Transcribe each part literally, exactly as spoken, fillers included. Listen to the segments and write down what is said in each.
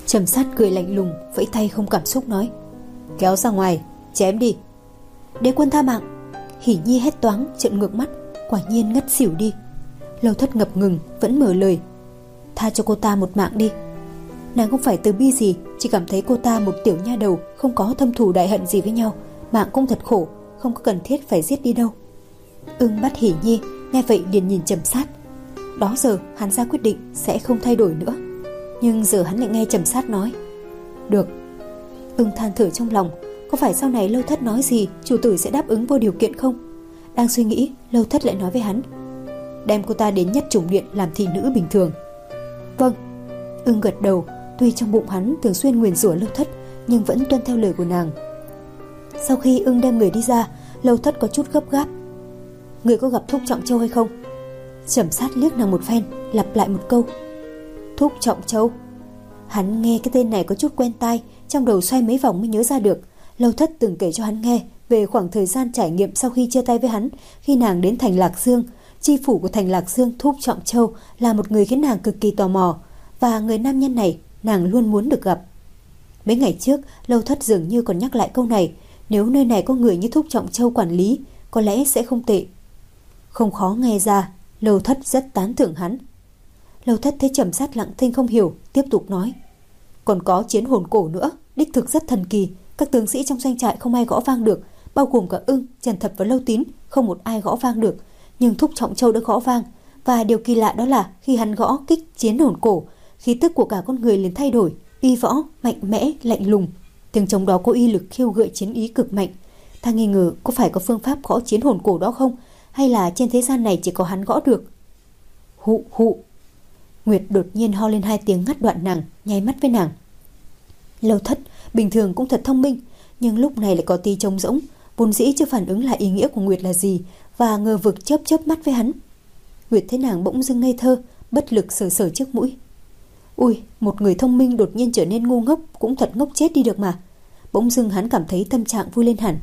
Trầm Sát cười lạnh lùng, vẫy tay không cảm xúc nói: kéo ra ngoài, chém đi. Đế quân tha mạng. Hỉ Nhi hét toáng, trợn ngược mắt, quả nhiên ngất xỉu đi. Lâu Thất ngập ngừng vẫn mở lời: tha cho cô ta một mạng đi. Nàng không phải từ bi gì, chỉ cảm thấy cô ta một tiểu nha đầu, không có thâm thù đại hận gì với nhau, mạng cũng thật khổ, không có cần thiết phải giết đi đâu. Ưng bắt Hỉ Nhi, nghe vậy liền nhìn Trầm Sát. Đó giờ hắn ra quyết định sẽ không thay đổi nữa, nhưng giờ hắn lại nghe Trầm Sát nói: được. Ưng than thở trong lòng, có phải sau này Lâu Thất nói gì chủ tử sẽ đáp ứng vô điều kiện không? Đang suy nghĩ, Lâu Thất lại nói với hắn: đem cô ta đến Nhất Chủng Điện làm thị nữ bình thường. Vâng. Ưng gật đầu, tuy trong bụng hắn thường xuyên nguyền rủa Lâu Thất, nhưng vẫn tuân theo lời của nàng. Sau khi Ưng đem người đi ra, Lâu Thất có chút gấp gáp: người có gặp Thúc Trọng Châu hay không? Trầm Sát liếc nàng một phen, lặp lại một câu: Thúc Trọng Châu. Hắn nghe cái tên này có chút quen tai, trong đầu xoay mấy vòng mới nhớ ra được. Lâu Thất từng kể cho hắn nghe về khoảng thời gian trải nghiệm sau khi chia tay với hắn, khi nàng đến thành Lạc Dương. Chi phủ của thành Lạc Dương, Thúc Trọng Châu, là một người khiến nàng cực kỳ tò mò, và người nam nhân này nàng luôn muốn được gặp. Mấy ngày trước, Lâu Thất dường như còn nhắc lại câu này: nếu nơi này có người như Thúc Trọng Châu quản lý, có lẽ sẽ không tệ. Không khó nghe ra, Lâu Thất rất tán thưởng hắn. Lâu Thất thấy Trầm Sát lặng thinh không hiểu, tiếp tục nói: còn có chiến hồn cổ nữa, đích thực rất thần kỳ. Các tướng sĩ trong doanh trại không ai gõ vang được, bao gồm cả Ưng, Trần Thập và Lâu Tín, không một ai gõ vang được. Nhưng Thúc Trọng Châu đã gõ vang, và điều kỳ lạ đó là khi hắn gõ kích chiến hồn cổ, khí tức của cả con người liền thay đổi, uy võ, mạnh mẽ, lạnh lùng. Tiếng trống đó có uy lực khiêu gợi chiến ý cực mạnh. Ta nghi ngờ có phải có phương pháp gõ chiến hồn cổ đó không, hay là trên thế gian này chỉ có hắn gõ được. Hụ hụ. Nguyệt đột nhiên ho lên hai tiếng ngắt đoạn nàng, nháy mắt với nàng. Lâu Thất bình thường cũng thật thông minh, nhưng lúc này lại có tí trống rỗng, vốn dĩ chưa phản ứng lại ý nghĩa của Nguyệt là gì, và ngờ vực chớp chớp mắt với hắn. Nguyệt thấy nàng bỗng dưng ngây thơ, bất lực sờ sờ trước mũi. Ui, một người thông minh đột nhiên trở nên ngu ngốc cũng thật ngốc chết đi được mà. Bỗng dưng hắn cảm thấy tâm trạng vui lên hẳn.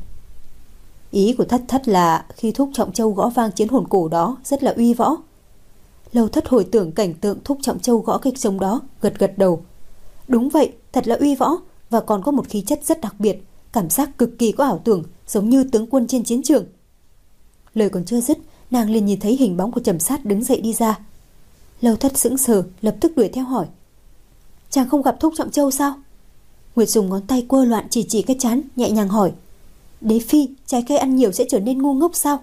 Ý của Thất Thất là khi Thúc Trọng Châu gõ vang chiến hồn cổ đó rất là uy võ. Lâu Thất hồi tưởng cảnh tượng Thúc Trọng Châu gõ kích trống đó, gật gật đầu. Đúng vậy, thật là uy võ, và còn có một khí chất rất đặc biệt, cảm giác cực kỳ có ảo tưởng, giống như tướng quân trên chiến trường. Lời còn chưa dứt, nàng liền nhìn thấy hình bóng của Trầm Sát đứng dậy đi ra. Lâu Thất sững sờ, lập tức đuổi theo hỏi: chàng không gặp Thúc Trọng Châu sao? Nguyệt dùng ngón tay quơ loạn chỉ chỉ cái trán, nhẹ nhàng hỏi: Đế phi, trái cây ăn nhiều sẽ trở nên ngu ngốc sao?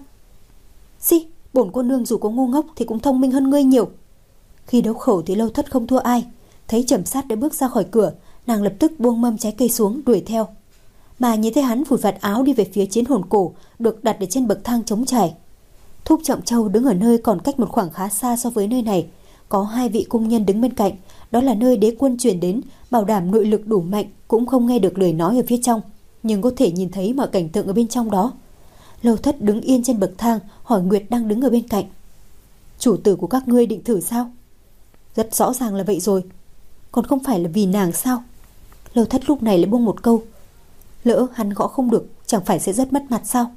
Xì, bổn cô nương dù có ngu ngốc thì cũng thông minh hơn ngươi nhiều. Khi đấu khẩu thì Lâu Thất không thua ai. Thấy Trầm Sát đã bước ra khỏi cửa, nàng lập tức buông mâm trái cây xuống đuổi theo. Mà nhìn thấy hắn phủi vạt áo đi về phía chiến hồn cổ được đặt ở trên bậc thang trống trải. Thúc Trọng Châu đứng ở nơi còn cách một khoảng khá xa so với nơi này. Có hai vị cung nhân đứng bên cạnh, đó là nơi đế quân truyền đến, bảo đảm nội lực đủ mạnh cũng không nghe được lời nói ở phía trong, nhưng có thể nhìn thấy mọi cảnh tượng ở bên trong đó. Lâu Thất đứng yên trên bậc thang, hỏi Nguyệt đang đứng ở bên cạnh: chủ tử của các ngươi định thử sao? Rất rõ ràng là vậy rồi. Còn không phải là vì nàng sao? Lâu Thất lúc này lại buông một câu: lỡ hắn gõ không được, chẳng phải sẽ rất mất mặt sao?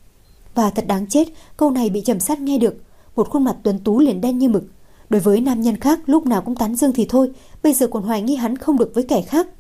Và thật đáng chết, câu này bị Trầm Sát nghe được. Một khuôn mặt tuấn tú liền đen như mực. Đối với nam nhân khác lúc nào cũng tán dương thì thôi, bây giờ còn hoài nghi hắn không được với kẻ khác.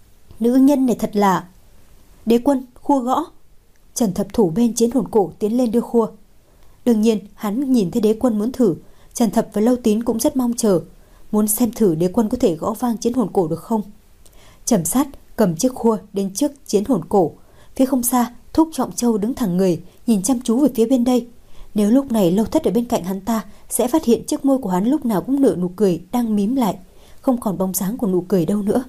Nữ nhân này thật là... Đế quân, khua gõ. Trần Thập thủ bên chiến hồn cổ tiến lên đưa khua. Đương nhiên hắn nhìn thấy đế quân muốn thử, Trần Thập và Lâu Tín cũng rất mong chờ, muốn xem thử đế quân có thể gõ vang chiến hồn cổ được không. Trầm Sát cầm chiếc khua đến trước chiến hồn cổ. Phía không xa, Thúc Trọng Châu đứng thẳng người, nhìn chăm chú về phía bên đây. Nếu lúc này Lâu Thất ở bên cạnh hắn ta, sẽ phát hiện chiếc môi của hắn lúc nào cũng nở nụ cười đang mím lại, không còn bóng dáng của nụ cười đâu nữa.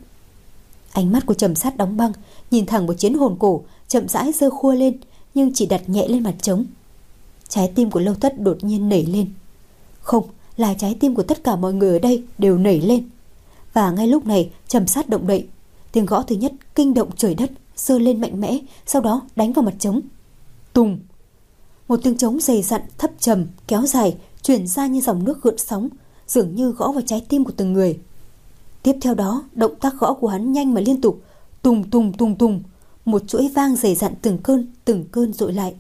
Ánh mắt của Trầm Sát đóng băng, nhìn thẳng vào chiến hồn cổ, chậm rãi giơ khua lên, nhưng chỉ đặt nhẹ lên mặt trống. Trái tim của Lâu Thất đột nhiên nảy lên. Không, là trái tim của tất cả mọi người ở đây đều nảy lên. Và ngay lúc này Trầm Sát động đậy. Tiếng gõ thứ nhất kinh động trời đất, giơ lên mạnh mẽ, sau đó đánh vào mặt trống. Tùng! Một tiếng trống dày dặn, thấp trầm, kéo dài, truyền ra như dòng nước gợn sóng, dường như gõ vào trái tim của từng người. Tiếp theo đó, động tác gõ của hắn nhanh mà liên tục, tùng tùng tùng tùng, một chuỗi vang dày dặn từng cơn, từng cơn dội lại.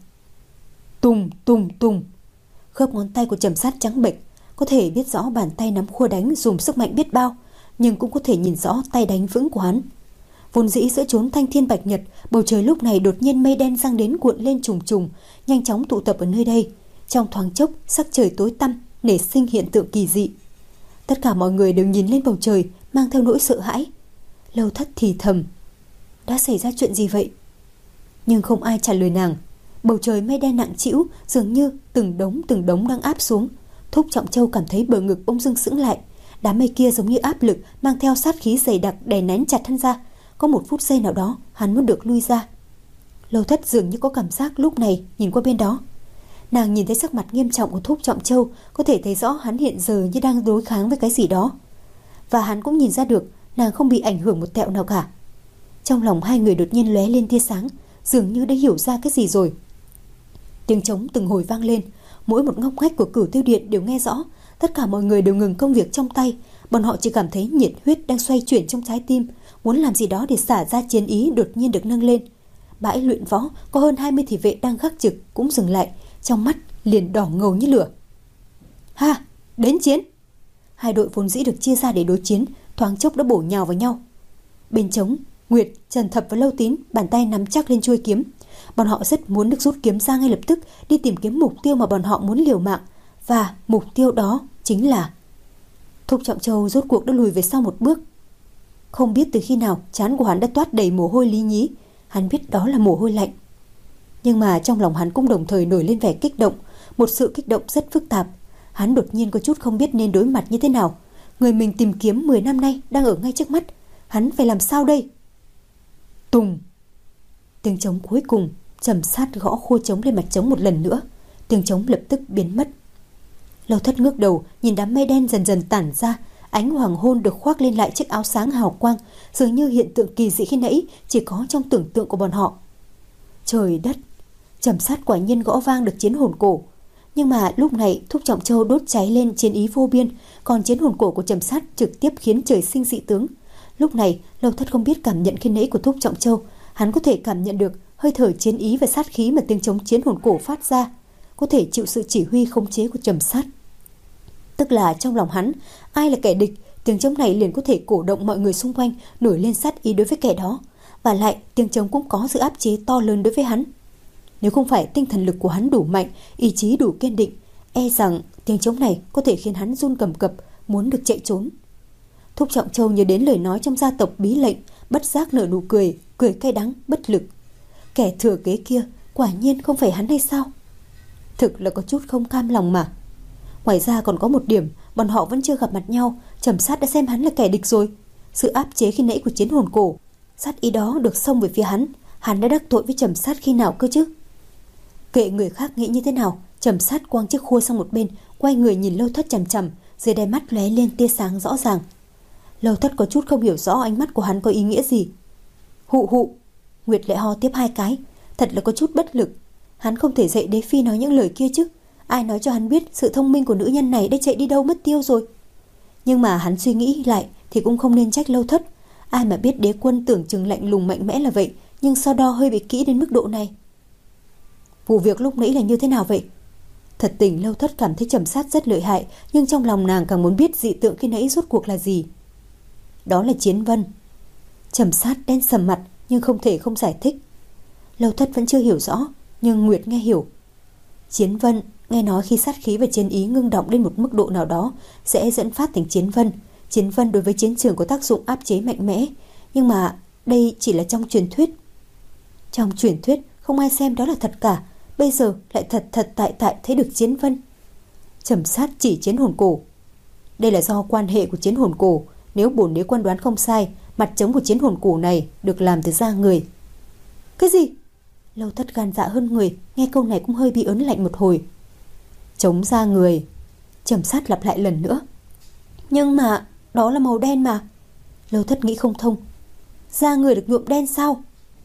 Tùng tùng tùng. Khớp ngón tay của Trầm Sát trắng bệch, có thể biết rõ bàn tay nắm khua đánh dùng sức mạnh biết bao, nhưng cũng có thể nhìn rõ tay đánh vững của hắn. Vốn dĩ giữa chốn thanh thiên bạch nhật, bầu trời lúc này đột nhiên mây đen giăng đến cuộn lên trùng trùng, nhanh chóng tụ tập ở nơi đây. Trong thoáng chốc, sắc trời tối tăm, nảy sinh hiện tượng kỳ dị. Tất cả mọi người đều nhìn lên bầu trời, mang theo nỗi sợ hãi. Lâu Thất thì thầm: đã xảy ra chuyện gì vậy? Nhưng không ai trả lời nàng. Bầu trời mây đen nặng trĩu, dường như từng đống từng đống đang áp xuống. Thúc Trọng Châu cảm thấy bờ ngực bỗng dưng sững lại. Đám mây kia giống như áp lực, mang theo sát khí dày đặc đè nén chặt hắn ra. Có một phút giây nào đó, hắn muốn được lui ra. Lâu Thất dường như có cảm giác lúc này nhìn qua bên đó. Nàng nhìn thấy sắc mặt nghiêm trọng của Thúc Trọng Châu, có thể thấy rõ hắn hiện giờ như đang đối kháng với cái gì đó. Và hắn cũng nhìn ra được nàng không bị ảnh hưởng một tẹo nào cả. Trong lòng hai người đột nhiên lóe lên tia sáng, dường như đã hiểu ra cái gì rồi. Tiếng trống từng hồi vang lên, mỗi một ngóc ngách của Cửu Tiêu Điện đều nghe rõ. Tất cả mọi người đều ngừng công việc trong tay, bọn họ chỉ cảm thấy nhiệt huyết đang xoay chuyển trong trái tim, muốn làm gì đó để xả ra chiến ý đột nhiên được nâng lên. Bãi luyện võ có hơn hai mươi thị vệ đang gác trực cũng dừng lại, trong mắt liền đỏ ngầu như lửa. Ha, đến chiến! Hai đội vốn dĩ được chia ra để đối chiến, thoáng chốc đã bổ nhào vào nhau. Bên trống, Nguyệt, Trần Thập và Lâu Tín bàn tay nắm chắc lên chuôi kiếm. Bọn họ rất muốn được rút kiếm ra ngay lập tức, đi tìm kiếm mục tiêu mà bọn họ muốn liều mạng. Và mục tiêu đó chính là... Thúc Trọng Châu rốt cuộc đã lùi về sau một bước. Không biết từ khi nào trán của hắn đã toát đầy mồ hôi lý nhí. Hắn biết đó là mồ hôi lạnh. Nhưng mà trong lòng hắn cũng đồng thời nổi lên vẻ kích động, một sự kích động rất phức tạp. Hắn đột nhiên có chút không biết nên đối mặt như thế nào. Người mình tìm kiếm mười năm nay đang ở ngay trước mắt, hắn phải làm sao đây? Tùng! Tiếng trống cuối cùng trầm sát gõ khua trống lên mặt trống một lần nữa. Tiếng trống lập tức biến mất. Lâu Thất ngước đầu nhìn đám mây đen dần dần tản ra. Ánh hoàng hôn được khoác lên lại chiếc áo sáng hào quang, dường như hiện tượng kỳ dị khi nãy chỉ có trong tưởng tượng của bọn họ. Trời đất! Trầm sát quả nhiên gõ vang được chiến hồn cổ. Nhưng mà lúc này Thúc Trọng Châu đốt cháy lên chiến ý vô biên, còn chiến hồn cổ của Trầm sát trực tiếp khiến trời sinh dị tướng. Lúc này Lâu Thất không biết cảm nhận khi nãy của Thúc Trọng Châu. Hắn có thể cảm nhận được hơi thở chiến ý và sát khí mà tiếng trống chiến hồn cổ phát ra, có thể chịu sự chỉ huy khống chế của Trầm sát. Tức là trong lòng hắn, ai là kẻ địch, tiếng trống này liền có thể cổ động mọi người xung quanh nổi lên sát ý đối với kẻ đó. Và lại tiếng trống cũng có sự áp chế to lớn đối với hắn. Nếu không phải tinh thần lực của hắn đủ mạnh, ý chí đủ kiên định, e rằng tiếng trống này có thể khiến hắn run cầm cập, muốn được chạy trốn. Thúc Trọng Châu nhớ đến lời nói trong gia tộc bí lệnh, bất giác nở nụ cười, cười cay đắng, bất lực. Kẻ thừa kế kia quả nhiên không phải hắn hay sao? Thực là có chút không cam lòng mà. Ngoài ra còn có một điểm, bọn họ vẫn chưa gặp mặt nhau, Trầm sát đã xem hắn là kẻ địch rồi. Sự áp chế khi nãy của chiến hồn cổ, sát ý đó được xông về phía hắn, hắn đã đắc tội với Trầm sát khi nào cơ chứ? Kệ người khác nghĩ như thế nào, Trầm sát quăng chiếc khua sang một bên, quay người nhìn Lâu Thất chằm chằm, dưới đáy mắt lóe lên tia sáng rõ ràng. Lâu Thất có chút không hiểu rõ ánh mắt của hắn có ý nghĩa gì. Hụ hụ! Nguyệt lại ho tiếp hai cái, thật là có chút bất lực. Hắn không thể dạy đế phi nói những lời kia chứ. Ai nói cho hắn biết sự thông minh của nữ nhân này đã chạy đi đâu mất tiêu rồi. Nhưng mà hắn suy nghĩ lại thì cũng không nên trách Lâu Thất. Ai mà biết đế quân tưởng chừng lạnh lùng mạnh mẽ là vậy, nhưng so đo hơi bị kỹ đến mức độ này. Vụ việc lúc nãy là như thế nào vậy? Thật tình Lâu Thất cảm thấy Trầm sát rất lợi hại, nhưng trong lòng nàng càng muốn biết dị tượng khi nãy rốt cuộc là gì. Đó là Chiến Vân. Trầm sát đen sầm mặt nhưng không thể không giải thích. Lâu Thất vẫn chưa hiểu rõ, nhưng Nguyệt nghe hiểu. Chiến Vân, nghe nói khi sát khí và chiến ý ngưng động đến một mức độ nào đó sẽ dẫn phát thành Chiến Vân. Chiến Vân đối với chiến trường có tác dụng áp chế mạnh mẽ, nhưng mà đây chỉ là trong truyền thuyết. Trong truyền thuyết không ai xem đó là thật cả, bây giờ lại thật thật tại tại thấy được Chiến Vân. Trầm sát chỉ chiến hồn cổ. Đây là do quan hệ của chiến hồn cổ. Nếu bổn đế quân đoán không sai, mặt trống của chiến hồn cổ này được làm từ da người. Cái gì? Lâu Thất gan dạ hơn người, nghe câu này cũng hơi bị ớn lạnh một hồi. Trống da người. Trầm sát lặp lại lần nữa. Nhưng mà đó là màu đen mà. Lâu Thất nghĩ không thông. Da người được nhuộm đen sao?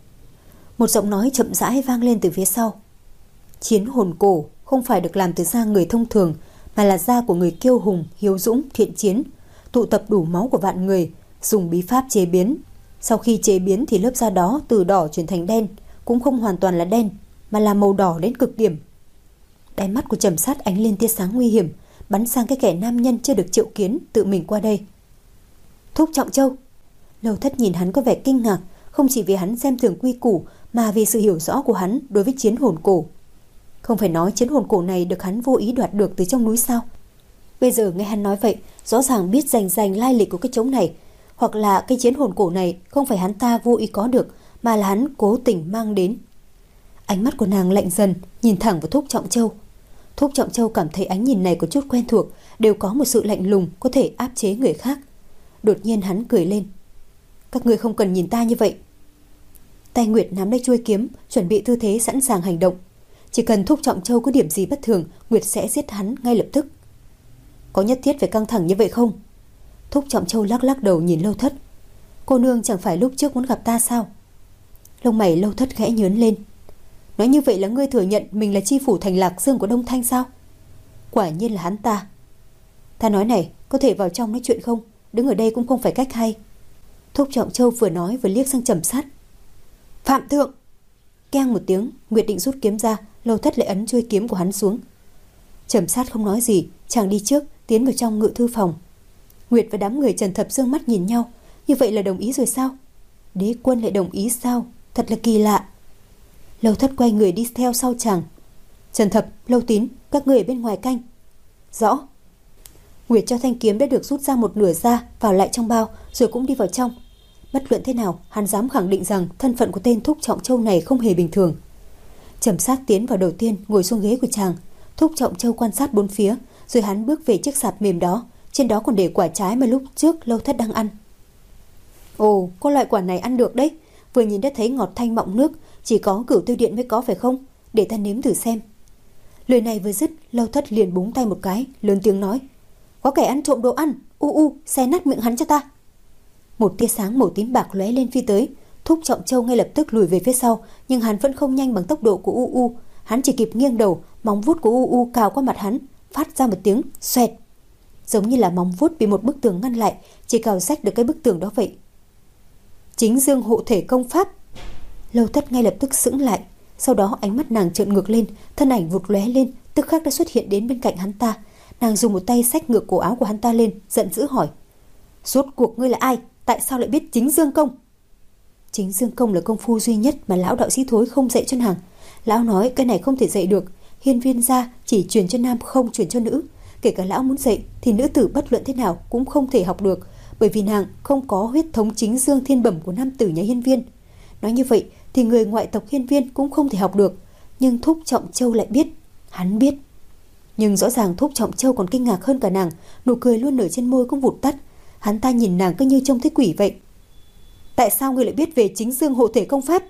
Một giọng nói chậm rãi vang lên từ phía sau. Chiến hồn cổ không phải được làm từ da người thông thường, mà là da của người kiêu hùng, hiếu dũng, thiện chiến, tụ tập đủ máu của vạn người, dùng bí pháp chế biến. Sau khi chế biến thì lớp da đó từ đỏ chuyển thành đen, cũng không hoàn toàn là đen, mà là màu đỏ đến cực điểm. Đáy mắt của Trầm sát ánh lên tia sáng nguy hiểm, bắn sang cái kẻ nam nhân chưa được triệu kiến tự mình qua đây. Thúc Trọng Châu. Lâu Thất nhìn hắn có vẻ kinh ngạc, không chỉ vì hắn xem thường quy củ mà vì sự hiểu rõ của hắn đối với chiến hồn cổ. Không phải nói chiến hồn cổ này được hắn vô ý đoạt được từ trong núi sao? Bây giờ nghe hắn nói vậy, rõ ràng biết rành rành lai lịch của cái trống này, hoặc là cái chiến hồn cổ này không phải hắn ta vô ý có được, mà là hắn cố tình mang đến. Ánh mắt của nàng lạnh dần, nhìn thẳng vào Thúc Trọng Châu. Thúc Trọng Châu cảm thấy ánh nhìn này có chút quen thuộc, đều có một sự lạnh lùng có thể áp chế người khác. Đột nhiên hắn cười lên. Các ngươi không cần nhìn ta như vậy. Tay Nguyệt nắm lấy chuôi kiếm, chuẩn bị tư thế sẵn sàng hành động. Chỉ cần Thúc Trọng Châu có điểm gì bất thường, Nguyệt sẽ giết hắn ngay lập tức. Có nhất thiết phải căng thẳng như vậy không? Thúc Trọng Châu lắc lắc đầu nhìn Lâu Thất. Cô nương chẳng phải lúc trước muốn gặp ta sao? Lông mày Lâu Thất khẽ nhướng lên. Nói như vậy là ngươi thừa nhận mình là chi phủ thành Lạc Dương của Đông Thanh sao? Quả nhiên là hắn ta. Ta nói này, có thể vào trong nói chuyện không? Đứng ở đây cũng không phải cách hay. Thúc Trọng Châu vừa nói vừa liếc sang Trầm Sát. Phạm thượng! Keng một tiếng, Nguyệt định rút kiếm ra, Lâu Thất lại ấn chuôi kiếm của hắn xuống. Trầm Sát không nói gì, chàng đi trước, tiến vào trong ngự thư phòng. Nguyệt và đám người Trần Thập dương mắt nhìn nhau. Như vậy là đồng ý rồi sao? Đế quân lại đồng ý sao? Thật là kỳ lạ. Lâu Thất quay người đi theo sau chàng. Trần Thập, Lâu Tín, các người ở bên ngoài canh. Rõ. Nguyệt cho thanh kiếm đã được rút ra một nửa ra, vào lại trong bao, rồi cũng đi vào trong. Bất luận thế nào, hắn dám khẳng định rằng thân phận của tên Thúc Trọng Châu này không hề bình thường. Trầm Sát tiến vào đầu tiên, ngồi xuống ghế của chàng. Thúc Trọng Châu quan sát bốn phía, rồi hắn bước về chiếc sạp mềm đó, trên đó còn để quả trái mà lúc trước Lâu Thất đang ăn. Ồ, có loại quả này ăn được đấy, vừa nhìn đã thấy ngọt thanh mọng nước, chỉ có Cửu Tiêu Điện mới có phải không? Để ta nếm thử xem. Lời này vừa dứt, Lâu Thất liền búng tay một cái, lớn tiếng nói: Có kẻ ăn trộm đồ ăn, u u, xé nát miệng hắn cho ta. Một tia sáng màu tím bạc lóe lên phi tới. Thúc Trọng Châu ngay lập tức lùi về phía sau, nhưng hắn vẫn không nhanh bằng tốc độ của u u. Hắn chỉ kịp nghiêng đầu, móng vuốt của u u cào qua mặt hắn, phát ra một tiếng xoẹt, giống như là móng vuốt bị một bức tường ngăn lại, chỉ cào rách được cái bức tường đó vậy. Chính dương hộ thể công pháp. Lâu Thất ngay lập tức sững lại, sau đó ánh mắt nàng trợn ngược lên, thân ảnh vụt lóe lên, tức khắc đã xuất hiện đến bên cạnh hắn ta. Nàng dùng một tay xách ngược cổ áo của hắn ta lên, giận dữ hỏi: Rốt cuộc ngươi là ai? Tại sao lại biết chính dương công? Chính dương công là công phu duy nhất mà lão đạo sĩ Thối không dạy cho nàng. Lão nói cái này không thể dạy được, hiên viên gia chỉ truyền cho nam không truyền cho nữ. Kể cả lão muốn dạy thì nữ tử bất luận thế nào cũng không thể học được, bởi vì nàng không có huyết thống chính dương thiên bẩm của nam tử nhà hiên viên. Nói như vậy thì người ngoại tộc hiên viên cũng không thể học được. Nhưng Thúc Trọng Châu lại biết. Hắn biết. Nhưng rõ ràng Thúc Trọng Châu còn kinh ngạc hơn cả nàng, nụ cười luôn nở trên môi cũng vụt tắt. Hắn ta nhìn nàng cứ như trông thấy quỷ vậy. Tại sao ngươi lại biết về chính dương hộ thể công pháp?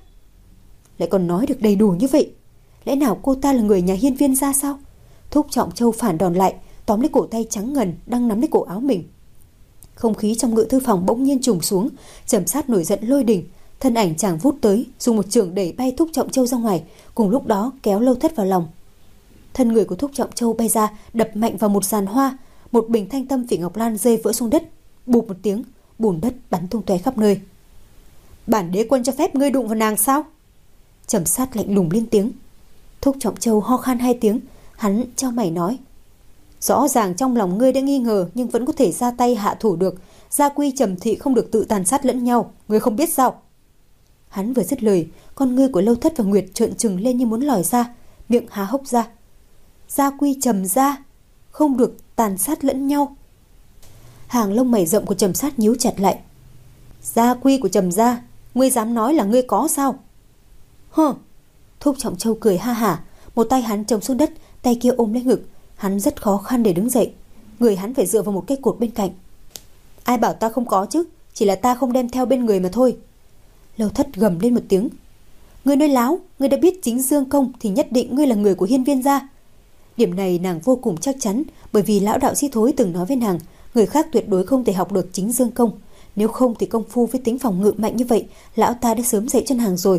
Lại còn nói được đầy đủ như vậy. Lẽ nào cô ta là người nhà hiên viên gia sao? Thúc Trọng Châu phản đòn lại, tóm lấy cổ tay trắng ngần đang nắm lấy cổ áo mình. Không khí trong ngự thư phòng bỗng nhiên trùng xuống. Trầm Sát nổi giận lôi đình, thân ảnh chàng vút tới, dùng một chưởng đẩy bay Thúc Trọng Châu ra ngoài, cùng lúc đó kéo Lâu Thất vào lòng. Thân người của Thúc Trọng Châu bay ra, đập mạnh vào một giàn hoa, một bình thanh tâm phỉ ngọc lan rơi vỡ xuống đất, bụp một tiếng, bùn đất bắn tung tóe khắp nơi. Bản đế quân cho phép ngươi đụng vào nàng sao? Trầm Sát lạnh lùng lên tiếng. Thúc Trọng Châu ho khan hai tiếng, hắn chau mày nói: Rõ ràng trong lòng ngươi đã nghi ngờ, nhưng vẫn có thể ra tay hạ thủ được. Gia quy trầm thị không được tự tàn sát lẫn nhau, ngươi không biết sao? Hắn vừa dứt lời, con ngươi của Lâu Thất và Nguyệt trợn trừng lên như muốn lòi ra, miệng há hốc ra. Gia quy trầm gia không được tàn sát lẫn nhau. Hàng lông mày rậm của Trầm Sát nhíu chặt lại. Gia quy của Trầm gia, ngươi dám nói là ngươi có sao? Hừ. Thúc Trọng Châu cười ha hả, một tay hắn chồng xuống đất, tay kia ôm lấy ngực. Hắn rất khó khăn để đứng dậy, người hắn phải dựa vào một cái cột bên cạnh. Ai bảo ta không có chứ, chỉ là ta không đem theo bên người mà thôi. Lâu Thất gầm lên một tiếng. Ngươi nói láo, ngươi đã biết chính dương công thì nhất định ngươi là người của hiên viên gia. Điểm này nàng vô cùng chắc chắn, bởi vì lão đạo sĩ Thối từng nói với nàng, người khác tuyệt đối không thể học được chính dương công. Nếu không thì công phu với tính phòng ngự mạnh như vậy, lão ta đã sớm dạy cho nàng rồi.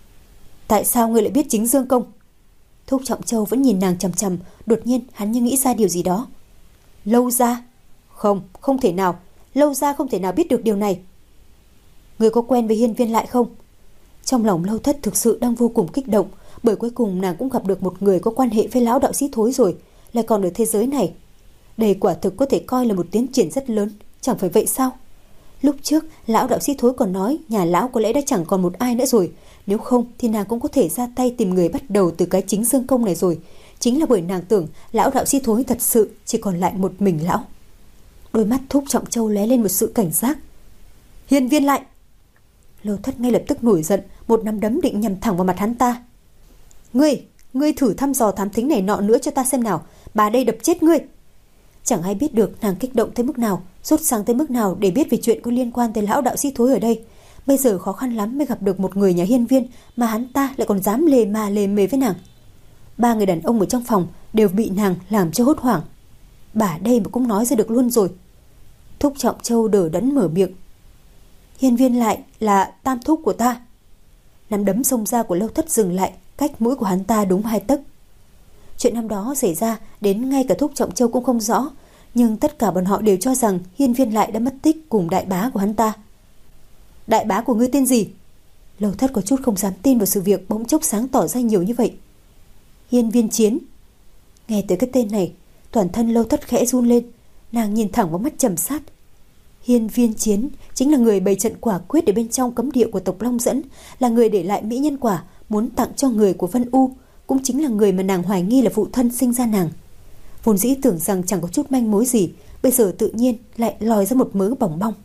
Tại sao ngươi lại biết chính dương công? Thúc Trọng Châu vẫn nhìn nàng chằm chằm, đột nhiên hắn như nghĩ ra điều gì đó. Lâu gia? Không, không thể nào. Lâu gia không thể nào biết được điều này. Ngươi có quen với hiên viên lại không? Trong lòng Lâu Thất thực sự đang vô cùng kích động, bởi cuối cùng nàng cũng gặp được một người có quan hệ với lão đạo sĩ Thối rồi, lại còn ở thế giới này. Đây quả thực có thể coi là một tiến triển rất lớn, chẳng phải vậy sao? Lúc trước lão đạo sĩ Thối còn nói nhà lão có lẽ đã chẳng còn một ai nữa rồi, nếu không thì nàng cũng có thể ra tay tìm người bắt đầu từ cái chính dương công này rồi. Chính là bởi nàng tưởng lão đạo sĩ Thối thật sự chỉ còn lại một mình lão. Đôi mắt Thúc Trọng Châu lóe lên một sự cảnh giác. Hiên Viên lại! Lâu Thất ngay lập tức nổi giận, một nắm đấm định nhằm thẳng vào mặt hắn ta. Ngươi, ngươi thử thăm dò thám thính này nọ nữa cho ta xem nào, bà đây đập chết ngươi. Chẳng ai biết được nàng kích động tới mức nào, sốt sắng tới mức nào để biết về chuyện có liên quan tới lão đạo sĩ Thối ở đây. Bây giờ khó khăn lắm mới gặp được một người nhà Hiên Viên, mà hắn ta lại còn dám lề mà lề mề với nàng. Ba người đàn ông ở trong phòng đều bị nàng làm cho hốt hoảng. Bà đây mà cũng nói ra được luôn rồi. Thúc Trọng Châu đờ đẫn mở miệng. Hiên Viên lại là tam thúc của ta. Nắm đấm xông ra của Lâu Thất dừng lại, cách mũi của hắn ta đúng hai tấc. Chuyện năm đó xảy ra đến ngay cả Thúc Trọng Châu cũng không rõ, nhưng tất cả bọn họ đều cho rằng Hiên Viên lại đã mất tích cùng đại bá của hắn ta. Đại bá của ngươi tên gì? Lâu Thất có chút không dám tin vào sự việc bỗng chốc sáng tỏ ra nhiều như vậy. Hiên Viên Chiến. Nghe tới cái tên này, toàn thân Lâu Thất khẽ run lên, nàng nhìn thẳng vào mắt Trầm Sát. Hiên Viên Chiến chính là người bày trận quả quyết ở bên trong cấm địa của tộc Long Dẫn, là người để lại mỹ nhân quả muốn tặng cho người của Vân U, cũng chính là người mà nàng hoài nghi là phụ thân sinh ra nàng. Vốn dĩ tưởng rằng chẳng có chút manh mối gì, bây giờ tự nhiên lại lòi ra một mớ bỏng bong.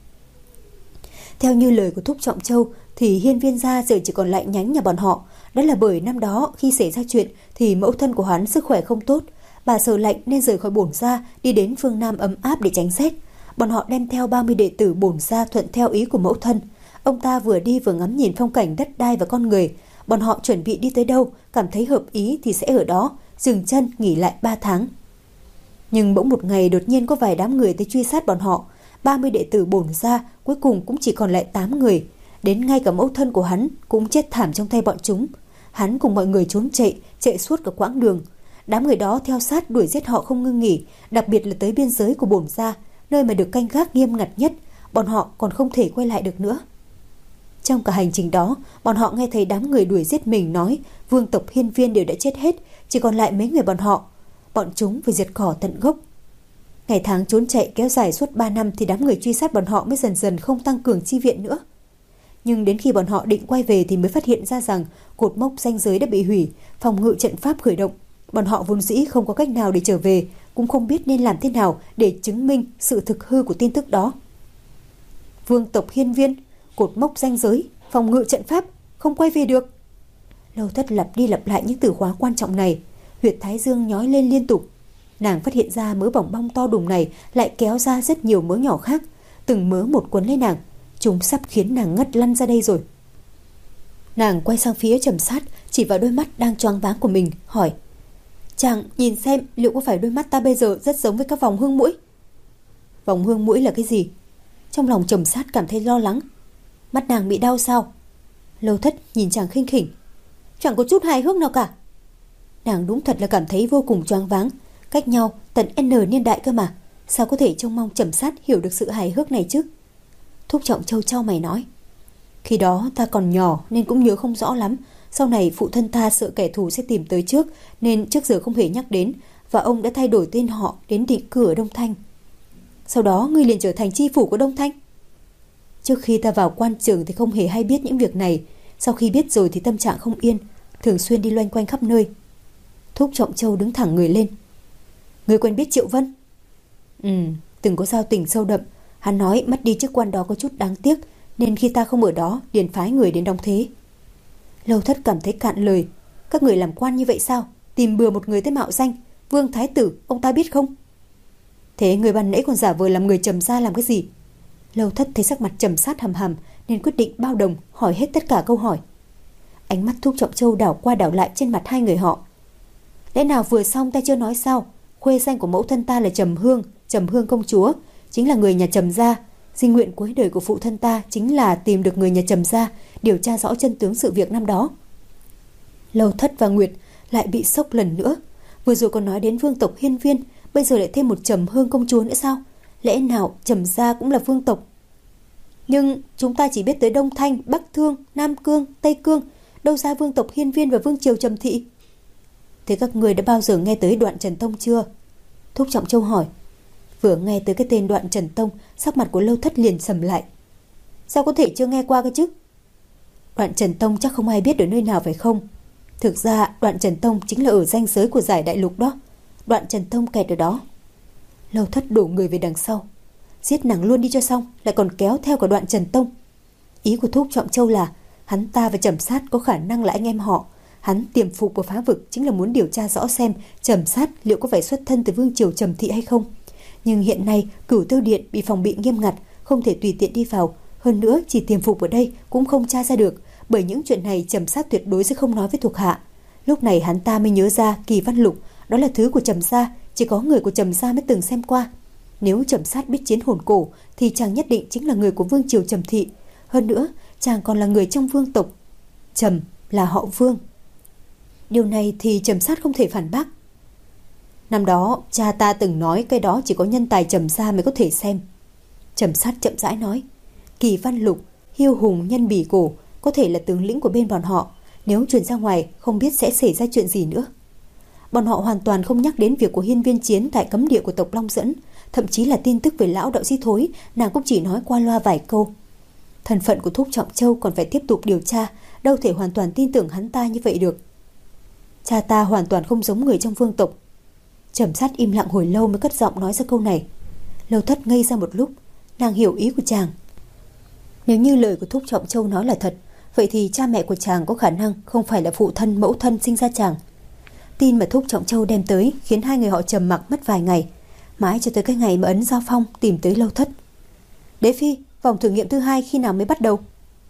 Theo như lời của Thúc Trọng Châu thì Hiên Viên gia giờ chỉ còn lại nhánh nhà bọn họ. Đó là bởi năm đó khi xảy ra chuyện thì mẫu thân của hắn sức khỏe không tốt, bà sợ lạnh nên rời khỏi bổn gia đi đến phương Nam ấm áp để tránh rét. Bọn họ đem theo ba mươi đệ tử bổn gia thuận theo ý của mẫu thân. Ông ta vừa đi vừa ngắm nhìn phong cảnh đất đai và con người. Bọn họ chuẩn bị đi tới đâu cảm thấy hợp ý thì sẽ ở đó, dừng chân nghỉ lại ba tháng. Nhưng bỗng một ngày đột nhiên có vài đám người tới truy sát bọn họ. ba mươi đệ tử bổn gia cuối cùng cũng chỉ còn lại tám người. Đến ngay cả mẫu thân của hắn cũng chết thảm trong tay bọn chúng. Hắn cùng mọi người trốn chạy, chạy suốt cả quãng đường. Đám người đó theo sát đuổi giết họ không ngưng nghỉ, đặc biệt là tới biên giới của bổn gia, nơi mà được canh gác nghiêm ngặt nhất. Bọn họ còn không thể quay lại được nữa. Trong cả hành trình đó, bọn họ nghe thấy đám người đuổi giết mình nói vương tộc Hiên Viên đều đã chết hết, chỉ còn lại mấy người bọn họ. Bọn chúng phải diệt cỏ tận gốc. Ngày tháng trốn chạy kéo dài suốt ba năm thì đám người truy sát bọn họ mới dần dần không tăng cường chi viện nữa. Nhưng đến khi bọn họ định quay về thì mới phát hiện ra rằng cột mốc ranh giới đã bị hủy, phòng ngự trận pháp khởi động. Bọn họ vốn dĩ không có cách nào để trở về, cũng không biết nên làm thế nào để chứng minh sự thực hư của tin tức đó. Vương tộc Hiên Viên, cột mốc ranh giới, phòng ngự trận pháp, không quay về được. Lâu Thất lặp đi lặp lại những từ khóa quan trọng này, huyệt thái dương nhói lên liên tục. Nàng phát hiện ra mớ bỏng bong to đùng này lại kéo ra rất nhiều mớ nhỏ khác, từng mớ một quấn lấy nàng. Chúng sắp khiến nàng ngất lăn ra đây rồi. Nàng quay sang phía Trầm Sát, chỉ vào đôi mắt đang choáng váng của mình, hỏi: Chàng nhìn xem liệu có phải đôi mắt ta bây giờ rất giống với các vòng hương mũi? Vòng hương mũi là cái gì? Trong lòng Trầm Sát cảm thấy lo lắng. Mắt nàng bị đau sao? Lâu Thất nhìn chàng khinh khỉnh. Chẳng có chút hài hước nào cả. Nàng đúng thật là cảm thấy vô cùng choáng váng. Cách nhau tận N niên đại cơ mà, sao có thể trông mong Trầm Sát hiểu được sự hài hước này chứ? Thúc Trọng Châu trao mày nói: Khi đó ta còn nhỏ nên cũng nhớ không rõ lắm. Sau này phụ thân ta sợ kẻ thù sẽ tìm tới trước, nên trước giờ không hề nhắc đến, và ông đã thay đổi tên họ đến định cư ở Đông Thanh. Sau đó ngươi liền trở thành chi phủ của Đông Thanh. Trước khi ta vào quan trường thì không hề hay biết những việc này. Sau khi biết rồi thì tâm trạng không yên, thường xuyên đi loanh quanh khắp nơi. Thúc Trọng Châu đứng thẳng người lên. Ngươi quen biết Triệu Vân? Ừ, từng có giao tình sâu đậm. Hắn nói mất đi chức quan đó có chút đáng tiếc, nên khi ta không ở đó liền phái người đến đóng thế. Lâu Thất cảm thấy cạn lời. Các người làm quan như vậy sao? Tìm bừa một người tới mạo danh Vương Thái Tử, ông ta biết không? Thế người ban nãy còn giả vờ làm người Trầm gia làm cái gì? Lâu Thất thấy sắc mặt Trầm Sát hầm hầm nên quyết định bao đồng hỏi hết tất cả câu hỏi. Ánh mắt Thúc Trọng Châu đảo qua đảo lại trên mặt hai người họ. Lẽ nào vừa xong ta chưa nói sao? Khuê danh của mẫu thân ta là Trầm Hương, Trầm Hương công chúa, chính là người nhà Trầm gia. Di nguyện cuối đời của phụ thân ta chính là tìm được người nhà Trầm gia, điều tra rõ chân tướng sự việc năm đó. Lâu Thất và Nguyệt lại bị sốc lần nữa. Vừa rồi còn nói đến vương tộc Hiên Viên, bây giờ lại thêm một Trầm Hương công chúa nữa sao? Lẽ nào Trầm gia cũng là vương tộc? Nhưng chúng ta chỉ biết tới Đông Thanh, Bắc Thương, Nam Cương, Tây Cương, đâu ra vương tộc Hiên Viên và vương triều Trầm thị? Thế các người đã bao giờ nghe tới Đoạn Trần Tông chưa? Thúc Trọng Châu hỏi. Vừa nghe tới cái tên Đoạn Trần Tông, sắc mặt của Lâu Thất liền sầm lại. sao có thể chưa nghe qua cơ chứ? Đoạn Trần Tông chắc không ai biết ở nơi nào phải không? Thực ra Đoạn Trần Tông chính là ở ranh giới của giải đại lục đó. Đoạn Trần Tông kẹt ở đó. Lâu Thất đổ người về đằng sau. Giết nàng luôn đi cho xong, lại còn kéo theo cả Đoạn Trần Tông. Ý của Thúc Trọng Châu là hắn ta và Trầm Sát có khả năng là anh em họ. Hắn tiềm phục vào phá vực chính là muốn điều tra rõ xem Trầm Sát liệu có phải xuất thân từ vương triều Trầm Thị hay không. Nhưng hiện nay Cửu Tiêu Điện bị phòng bị nghiêm ngặt, không thể tùy tiện đi vào. Hơn nữa chỉ tiềm phục ở đây cũng không tra ra được, bởi những chuyện này Trầm Sát tuyệt đối sẽ không nói với thuộc hạ. Lúc này hắn ta mới nhớ ra Kỳ Văn Lục, đó là thứ của Trầm gia, chỉ có người của Trầm gia mới từng xem qua. Nếu Trầm Sát biết chiến hồn cổ thì chàng nhất định chính là người của vương triều Trầm Thị. Hơn nữa chàng còn là người trong vương tộc. Trầm là họ Vương. Điều này thì Trầm Sát không thể phản bác. Năm đó cha ta từng nói cái đó chỉ có nhân tài Trầm gia mới có thể xem. Trầm Sát chậm rãi nói, Kỳ Văn Lục, Hiêu Hùng nhân bỉ cổ, có thể là tướng lĩnh của bên bọn họ. Nếu truyền ra ngoài không biết sẽ xảy ra chuyện gì nữa. Bọn họ hoàn toàn không nhắc đến việc của hiên viên chiến tại cấm địa của tộc Long Dẫn. Thậm chí là tin tức về lão đạo sĩ Thối, nàng cũng chỉ nói qua loa vài câu. Thân phận của Thúc Trọng Châu còn phải tiếp tục điều tra, đâu thể hoàn toàn tin tưởng hắn ta như vậy được. Cha ta hoàn toàn không giống người trong vương tộc. Trầm Sát im lặng hồi lâu mới cất giọng nói ra câu này. Lâu Thất ngây ra một lúc, nàng hiểu ý của chàng. Nếu như lời của Thúc Trọng Châu nói là thật, vậy thì cha mẹ của chàng có khả năng không phải là phụ thân mẫu thân sinh ra chàng. Tin mà Thúc Trọng Châu đem tới khiến hai người họ trầm mặc mất vài ngày, mãi cho tới cái ngày mà Ấn Giao Phong tìm tới Lâu Thất. Đế phi, vòng thử nghiệm thứ hai khi nào mới bắt đầu?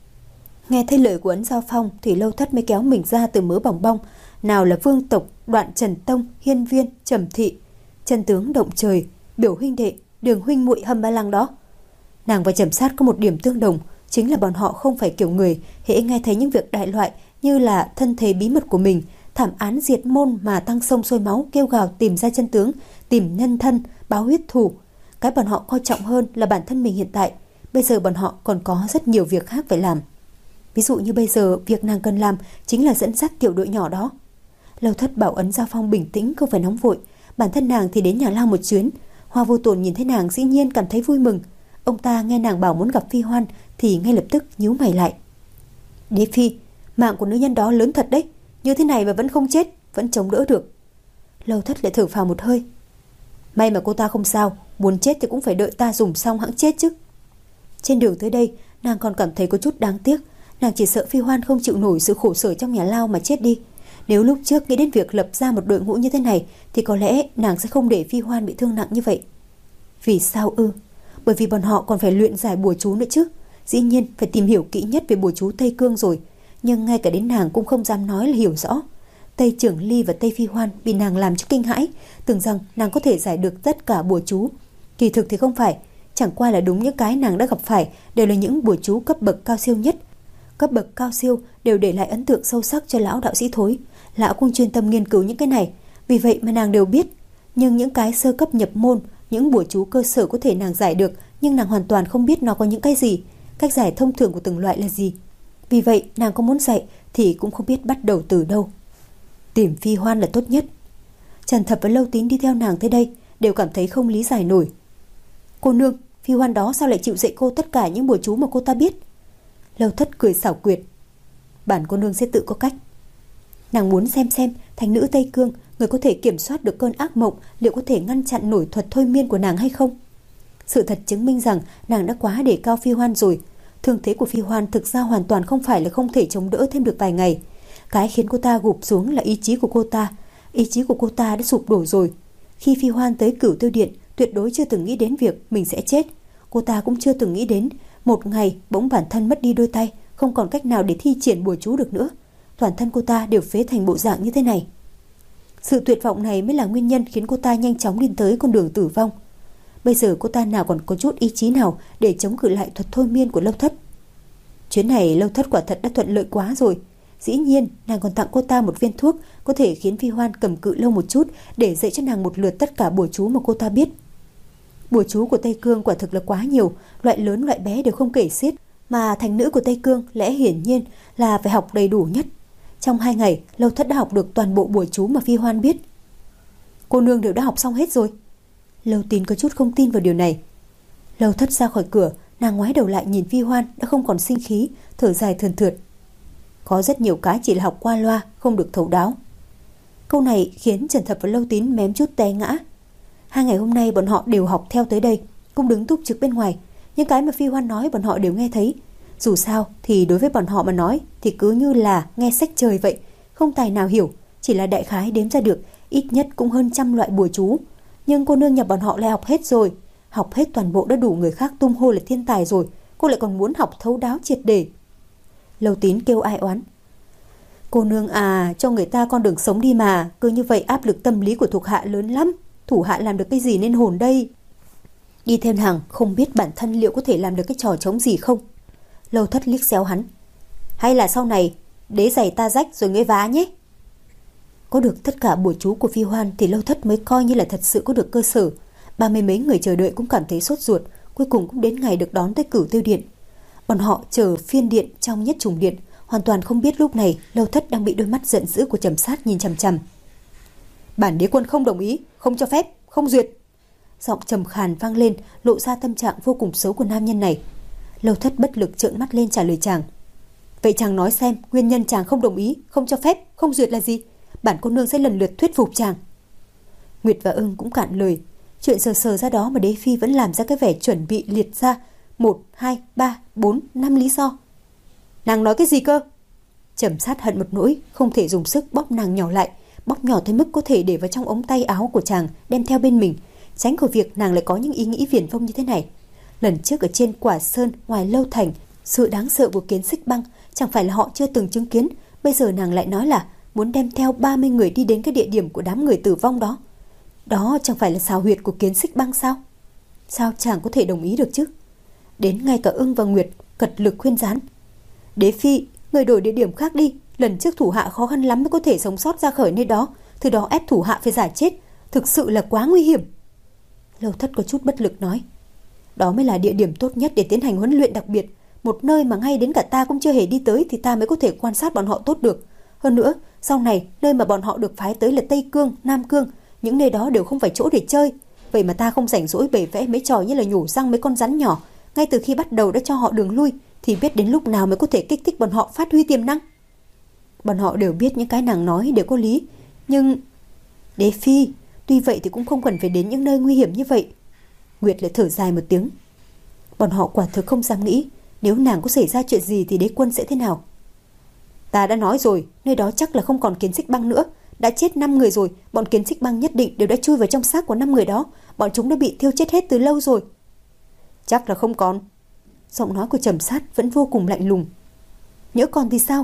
Nghe thấy lời của Ấn Giao Phong thì Lâu Thất mới kéo mình ra từ mớ bòng bong. Nào là vương tộc, Đoạn Trần Tông, Hiên Viên, Trầm Thị, chân tướng Động Trời, biểu huynh đệ, Đường huynh muội Hầm Ba Lăng đó. Nàng và Trầm Sát có một điểm tương đồng, chính là bọn họ không phải kiểu người hễ nghe thấy những việc đại loại như là thân thế bí mật của mình, thảm án diệt môn mà tăng sông sôi máu kêu gào tìm ra chân tướng, tìm nhân thân, báo huyết thù. Cái bọn họ coi trọng hơn là bản thân mình hiện tại. Bây giờ bọn họ còn có rất nhiều việc khác phải làm. Ví dụ như bây giờ việc nàng cần làm chính là dẫn dắt tiểu đội nhỏ đó. Lâu Thất bảo Ấn Giao Phong bình tĩnh, không phải nóng vội. Bản thân nàng thì đến nhà lao một chuyến. Hoa Vô Tồn nhìn thấy nàng dĩ nhiên cảm thấy vui mừng. Ông ta nghe nàng bảo muốn gặp Phi Hoan thì ngay lập tức nhíu mày lại. Đế phi, mạng của nữ nhân đó lớn thật đấy. Như thế này mà vẫn không chết, vẫn chống đỡ được. Lâu Thất lại thở phào một hơi. May mà cô ta không sao, muốn chết thì cũng phải đợi ta dùng xong hẵng chết chứ. Trên đường tới đây, nàng còn cảm thấy có chút đáng tiếc. Nàng chỉ sợ Phi Hoan không chịu nổi sự khổ sở trong nhà lao mà chết đi. Nếu lúc trước nghĩ đến việc lập ra một đội ngũ như thế này thì có lẽ nàng sẽ không để Phi Hoan bị thương nặng như vậy. Vì sao ư? Bởi vì bọn họ còn phải luyện giải bùa chú nữa chứ. Dĩ nhiên phải tìm hiểu kỹ nhất về bùa chú Tây Cương rồi. Nhưng ngay cả đến nàng cũng không dám nói là hiểu rõ. Tây Trưởng Ly và Tây Phi Hoan bị nàng làm cho kinh hãi, tưởng rằng nàng có thể giải được tất cả bùa chú. Kỳ thực thì không phải. Chẳng qua là đúng những cái nàng đã gặp phải đều là những bùa chú cấp bậc cao siêu nhất. Cấp bậc cao siêu đều để lại ấn tượng sâu sắc cho lão đạo sĩ Thối. Lão cũng chuyên tâm nghiên cứu những cái này, vì vậy mà nàng đều biết. Nhưng những cái sơ cấp nhập môn, những bùa chú cơ sở có thể nàng giải được, nhưng nàng hoàn toàn không biết nó có những cái gì, cách giải thông thường của từng loại là gì. Vì vậy nàng có muốn dạy thì cũng không biết bắt đầu từ đâu. Tìm Phi Hoan là tốt nhất. Trần Thập và Lâu Tín đi theo nàng tới đây đều cảm thấy không lý giải nổi. Cô nương, Phi Hoan đó sao lại chịu dạy cô tất cả những bùa chú mà cô ta biết? Lâu Thất cười xảo quyệt. Bản cô nương sẽ tự có cách. Nàng muốn xem xem thánh nữ Tây Cương, người có thể kiểm soát được cơn ác mộng, liệu có thể ngăn chặn nổi thuật thôi miên của nàng hay không. Sự thật chứng minh rằng nàng đã quá đề cao Phi Hoan rồi. Thương thế của Phi Hoan thực ra hoàn toàn không phải là không thể chống đỡ thêm được vài ngày. Cái khiến cô ta gục xuống là ý chí của cô ta. Ý chí của cô ta đã sụp đổ rồi. Khi Phi Hoan tới Cửu Tiêu Điện, tuyệt đối chưa từng nghĩ đến việc mình sẽ chết. Cô ta cũng chưa từng nghĩ đến một ngày bỗng bản thân mất đi đôi tay, không còn cách nào để thi triển bùa chú được nữa. Toàn thân cô ta đều phế thành bộ dạng như thế này. Sự tuyệt vọng này mới là nguyên nhân khiến cô ta nhanh chóng đi tới con đường tử vong. Bây giờ cô ta nào còn có chút ý chí nào để chống cự lại thuật thôi miên của Lâu Thất. Chuyến này Lâu Thất quả thật đã thuận lợi quá rồi. Dĩ nhiên nàng còn tặng cô ta một viên thuốc có thể khiến Phi Hoan cầm cự lâu một chút, để dạy cho nàng một lượt tất cả bùa chú mà cô ta biết. Bùa chú của Tây Cương quả thực là quá nhiều, loại lớn loại bé đều không kể xiết, mà thành nữ của Tây Cương lẽ hiển nhiên là phải học đầy đủ nhất. Trong hai ngày, Lâu Thất đã học được toàn bộ bùa chú mà Phi Hoan biết. Cô nương đều đã học xong hết rồi. Lâu Tín có chút không tin vào điều này. Lâu Thất ra khỏi cửa, Nàng ngoái đầu lại nhìn Vi Hoan đã không còn sinh khí, thở dài thườn thượt. Có rất nhiều cái chỉ là học qua loa, không được thấu đáo. Câu này khiến Trần Thập và Lâu Tín mém chút té ngã. Hai ngày hôm nay bọn họ đều học theo tới đây, cũng đứng túc trực bên ngoài. Những cái mà Vi Hoan nói bọn họ đều nghe thấy. Dù sao thì đối với bọn họ mà nói thì cứ như là nghe sách trời vậy, không tài nào hiểu, chỉ là đại khái đếm ra được ít nhất cũng hơn trăm loại bùa chú. Nhưng cô nương nhà bọn họ lại học hết rồi, học hết toàn bộ đã đủ người khác tung hô là thiên tài rồi, cô lại còn muốn học thấu đáo triệt để. Lâu Tín kêu ai oán. Cô nương à, cho người ta con đường sống đi mà, cứ như vậy áp lực tâm lý của thuộc hạ lớn lắm, thủ hạ làm được cái gì nên hồn đây. Đi theo nàng không biết bản thân liệu có thể làm được cái trò trống gì không. Lâu Thất liếc xéo hắn. Hay là sau này đế giày ta rách rồi ngươi vá nhé. Có được tất cả bùa chú của Vi Hoan thì Lâu Thất mới coi như là thật sự có được cơ sở. Ba mươi mấy người chờ đợi cũng cảm thấy sốt ruột, cuối cùng cũng đến ngày được đón tới Cửu Tiêu Điện. Bọn họ chờ phiên điện trong Nhất Trùng Điện, hoàn toàn không biết lúc này Lâu Thất đang bị đôi mắt giận dữ của Trầm Sát nhìn chằm chằm. Bản đế quân không đồng ý, không cho phép, không duyệt. Giọng trầm khàn vang lên, lộ ra tâm trạng vô cùng xấu của nam nhân này. Lâu Thất bất lực trợn mắt lên trả lời chàng. Vậy chàng nói xem, nguyên nhân chàng không đồng ý, không cho phép, không duyệt là gì? Bản cô nương sẽ lần lượt thuyết phục chàng. Nguyệt và Ưng cũng cạn lời. Chuyện sờ sờ ra đó mà đế phi vẫn làm ra cái vẻ chuẩn bị liệt ra một, hai, ba, bốn, năm lý do. Nàng nói cái gì cơ? Trầm Sát hận một nỗi, không thể dùng sức bóp nàng nhỏ lại, bóp nhỏ tới mức có thể để vào trong ống tay áo của chàng, đem theo bên mình, tránh khỏi việc nàng lại có những ý nghĩ viển vông như thế này. Lần trước ở trên Quả Sơn ngoài Lâu Thành, sự đáng sợ của Kiến Xích Băng chẳng phải là họ chưa từng chứng kiến, bây giờ nàng lại nói là muốn đem theo ba mươi người đi đến cái địa điểm của đám người tử vong đó. Đó chẳng phải là xào huyệt của Kiến Xích Băng sao? Sao chàng có thể đồng ý được chứ? Đến ngay cả Ưng và Nguyệt cật lực khuyên rán. Đế phi, người đổi địa điểm khác đi, lần trước thủ hạ khó khăn lắm mới có thể sống sót ra khỏi nơi đó, từ đó ép thủ hạ phải giả chết, thực sự là quá nguy hiểm. Lâu Thất có chút bất lực nói. Đó mới là địa điểm tốt nhất để tiến hành huấn luyện đặc biệt, một nơi mà ngay đến cả ta cũng chưa hề đi tới thì ta mới có thể quan sát bọn họ tốt được. Hơn nữa, sau này nơi mà bọn họ được phái tới là Tây Cương, Nam Cương, những nơi đó đều không phải chỗ để chơi. Vậy mà ta không rảnh rỗi bày vẽ mấy trò như là nhổ răng mấy con rắn nhỏ, ngay từ khi bắt đầu đã cho họ đường lui, thì biết đến lúc nào mới có thể kích thích bọn họ phát huy tiềm năng. Bọn họ đều biết những cái nàng nói đều có lý, nhưng đế phi, tuy vậy thì cũng không cần phải đến những nơi nguy hiểm như vậy. Nguyệt lại thở dài một tiếng. Bọn họ quả thực không dám nghĩ, nếu nàng có xảy ra chuyện gì thì đế quân sẽ thế nào. Ta đã nói rồi, nơi đó chắc là không còn Kiến Xích Băng nữa, đã chết năm người rồi, bọn Kiến Xích Băng nhất định đều đã chui vào trong xác của năm người đó, bọn chúng đã bị thiêu chết hết từ lâu rồi. Chắc là không còn. Giọng nói của Trầm Sát vẫn vô cùng lạnh lùng. Nhỡ còn thì sao?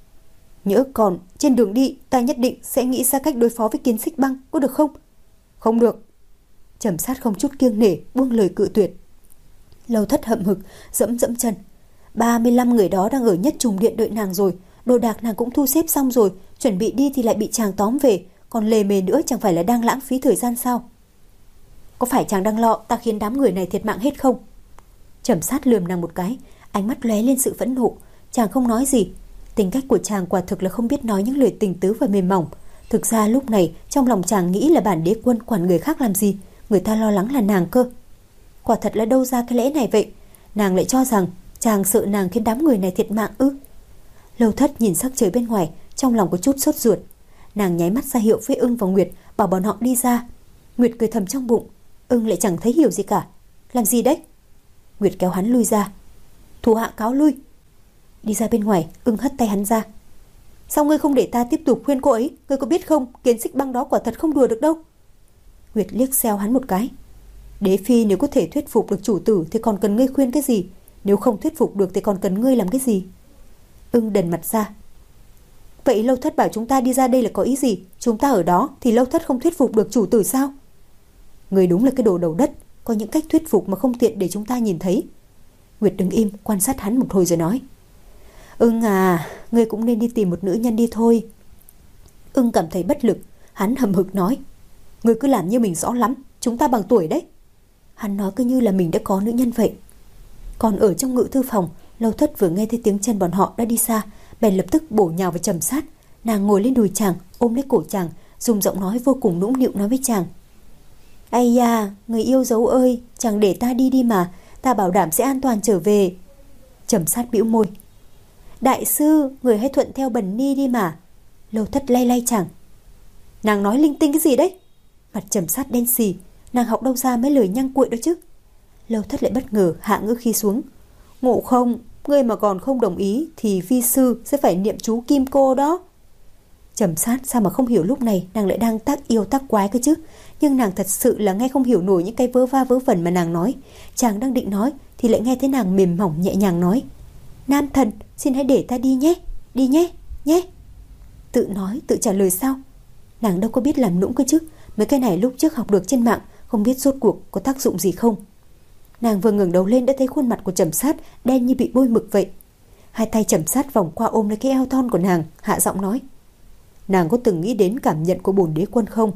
Nhỡ còn, trên đường đi ta nhất định sẽ nghĩ ra cách đối phó với Kiến Xích Băng, có được không? Không được. Trầm Sát không chút kiêng nể buông lời cự tuyệt. Lâu Thất hậm hực dẫm dẫm chân. ba mươi lăm người đó đang ở Nhất Trùng Điện đợi nàng rồi, đồ đạc nàng cũng thu xếp xong rồi, chuẩn bị đi thì lại bị chàng tóm về, còn lề mề nữa chẳng phải là đang lãng phí thời gian sao? Có phải chàng đang lo ta khiến đám người này thiệt mạng hết không? Trầm Sát lườm nàng một cái, ánh mắt lóe lên sự phẫn nộ. Chàng không nói gì. Tính cách của chàng quả thực là không biết nói những lời tình tứ và mềm mỏng. Thực ra lúc này trong lòng chàng nghĩ là bản đế quân quản người khác làm gì, người ta lo lắng là nàng cơ. Quả thật là đâu ra cái lẽ này vậy? Nàng lại cho rằng chàng sợ nàng khiến đám người này thiệt mạng ư? Lâu Thất nhìn sắc trời bên ngoài, trong lòng có chút sốt ruột. Nàng nháy mắt ra hiệu với Ưng và Nguyệt bảo bọn họ đi ra. Nguyệt cười thầm trong bụng, Ưng lại chẳng thấy hiểu gì cả. Làm gì đấy? Nguyệt kéo hắn lui ra. Thủ hạ cáo lui. Đi ra bên ngoài, Ưng hất tay hắn ra. Sao ngươi không để ta tiếp tục khuyên cô ấy? Ngươi có biết không, Kiến Xích Băng đó quả thật không đùa được đâu. Nguyệt liếc xéo hắn một cái. Đế phi nếu có thể thuyết phục được chủ tử thì còn cần ngươi khuyên cái gì? Nếu không thuyết phục được thì còn cần ngươi làm cái gì? Ưng đần mặt ra. Vậy Lâu Thất bảo chúng ta đi ra đây là có ý gì? Chúng ta ở đó thì Lâu Thất không thuyết phục được chủ tử sao? Ngươi đúng là cái đồ đầu đất, có những cách thuyết phục mà không tiện để chúng ta nhìn thấy. Nguyệt đứng im quan sát hắn một hồi rồi nói. Ưng à, ngươi cũng nên đi tìm một nữ nhân đi thôi. Ưng cảm thấy bất lực, hắn hầm hực nói. Ngươi cứ làm như mình rõ lắm, chúng ta bằng tuổi đấy. Hắn nói cứ như là mình đã có nữ nhân vậy. Còn ở trong ngự thư phòng, Lâu Thất vừa nghe thấy tiếng chân bọn họ đã đi xa, bèn lập tức bổ nhào vào Trầm Sát. Nàng ngồi lên đùi chàng, ôm lấy cổ chàng, dùng giọng nói vô cùng nũng nịu nói với chàng. Ây da, người yêu dấu ơi, chàng để ta đi đi mà, ta bảo đảm sẽ an toàn trở về. Trầm Sát bĩu môi. Đại sư, người hãy thuận theo Bần Ni đi mà. Lâu Thất lay lay chàng. Nàng nói linh tinh cái gì đấy? Mặt Trầm Sát đen xì. Nàng học đâu ra mấy lời nhăng cuội đó chứ? Lâu Thất lại bất ngờ hạ ngữ khí xuống. Ngộ không, ngươi mà còn không đồng ý thì vi sư sẽ phải niệm chú Kim Cô đó. Trầm Sát sao mà không hiểu lúc này nàng lại đang tác yêu tác quái cơ chứ. Nhưng nàng thật sự là nghe không hiểu nổi những cái vớ va vớ vẩn mà nàng nói. Chàng đang định nói thì lại nghe thấy nàng mềm mỏng nhẹ nhàng nói. Nam thần, xin hãy để ta đi nhé. Đi nhé, nhé. Tự nói, tự trả lời sao? Nàng đâu có biết làm nũng cơ chứ. Mấy cái này lúc trước học được trên mạng, không biết rốt cuộc có tác dụng gì không. Nàng vừa ngẩng đầu lên đã thấy khuôn mặt của Trầm Sát đen như bị bôi mực vậy. Hai tay Trầm Sát vòng qua ôm lấy cái eo thon của nàng, hạ giọng nói. Nàng có từng nghĩ đến cảm nhận của bổn đế quân không?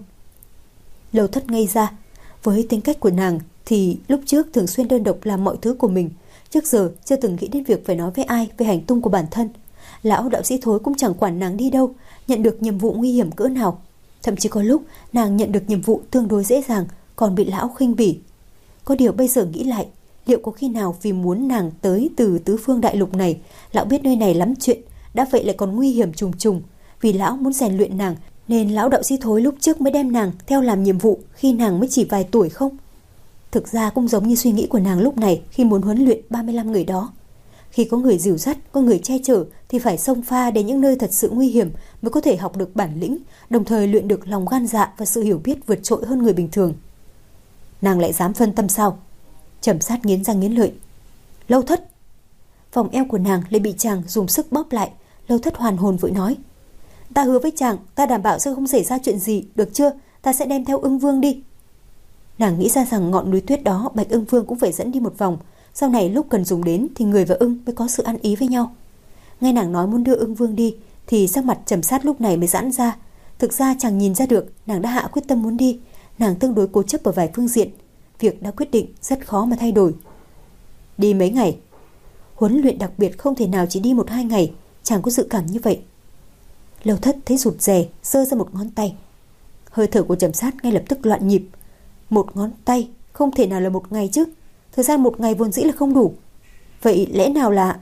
Lâu Thất ngây ra. Với tính cách của nàng thì lúc trước thường xuyên đơn độc làm mọi thứ của mình. Trước giờ chưa từng nghĩ đến việc phải nói với ai về hành tung của bản thân. Lão đạo sĩ Thối cũng chẳng quản nàng đi đâu, nhận được nhiệm vụ nguy hiểm cỡ nào. Thậm chí có lúc nàng nhận được nhiệm vụ tương đối dễ dàng, còn bị lão khinh bỉ. Có điều bây giờ nghĩ lại, liệu có khi nào vì muốn nàng tới từ tứ phương đại lục này, lão biết nơi này lắm chuyện, đã vậy lại còn nguy hiểm trùng trùng. Vì lão muốn rèn luyện nàng nên lão đạo sĩ Thối lúc trước mới đem nàng theo làm nhiệm vụ khi nàng mới chỉ vài tuổi không? Thực ra cũng giống như suy nghĩ của nàng lúc này khi muốn huấn luyện ba mươi lăm người đó. Khi có người dìu dắt, có người che chở thì phải xông pha đến những nơi thật sự nguy hiểm mới có thể học được bản lĩnh, đồng thời luyện được lòng gan dạ và sự hiểu biết vượt trội hơn người bình thường. Nàng lại dám phân tâm sao? Trầm Sát nghiến răng nghiến lợi. Lâu Thất. Vòng eo của nàng lại bị chàng dùng sức bóp lại. Lâu Thất hoàn hồn vội nói. Ta hứa với chàng, ta đảm bảo sẽ không xảy ra chuyện gì, được chưa? Ta sẽ đem theo Ưng Vương đi. Nàng nghĩ ra rằng ngọn núi tuyết đó Bạch Ưng Vương cũng phải dẫn đi một vòng. Sau này lúc cần dùng đến thì người và ưng mới có sự ăn ý với nhau. Nghe nàng nói muốn đưa Ưng Vương đi thì sắc mặt Trầm Sát lúc này mới giãn ra. Thực ra chàng nhìn ra được nàng đã hạ quyết tâm muốn đi. Nàng tương đối cố chấp ở vài phương diện. Việc đã quyết định rất khó mà thay đổi. Đi mấy ngày? Huấn luyện đặc biệt không thể nào chỉ đi một hai ngày. Chàng có dự cảm như vậy. Lâu Thất thấy rụt rè, giơ ra một ngón tay. Hơi thở của Trầm Sát ngay lập tức loạn nhịp. Một ngón tay không thể nào là một ngày chứ. Thời gian một ngày vốn dĩ là không đủ. Vậy lẽ nào là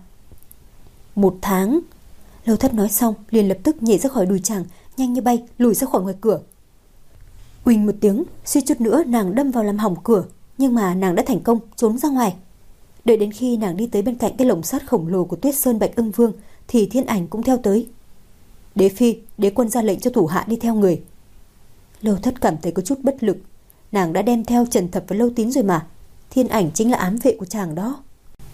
một tháng? Lâu Thất nói xong liền lập tức nhảy ra khỏi đùi chàng, nhanh như bay lùi ra khỏi ngoài cửa. Uỳnh một tiếng, suýt chút nữa nàng đâm vào làm hỏng cửa. Nhưng mà nàng đã thành công trốn ra ngoài. Đợi đến khi nàng đi tới bên cạnh cái lồng sắt khổng lồ của Tuyết Sơn Bạch Ưng Vương thì Thiên Ảnh cũng theo tới. Đế phi, đế quân ra lệnh cho thủ hạ đi theo người. Lâu Thất cảm thấy có chút bất lực. Nàng đã đem theo Trần Thập và Lâu Tín rồi mà. Thiên Ảnh chính là ám vệ của chàng đó.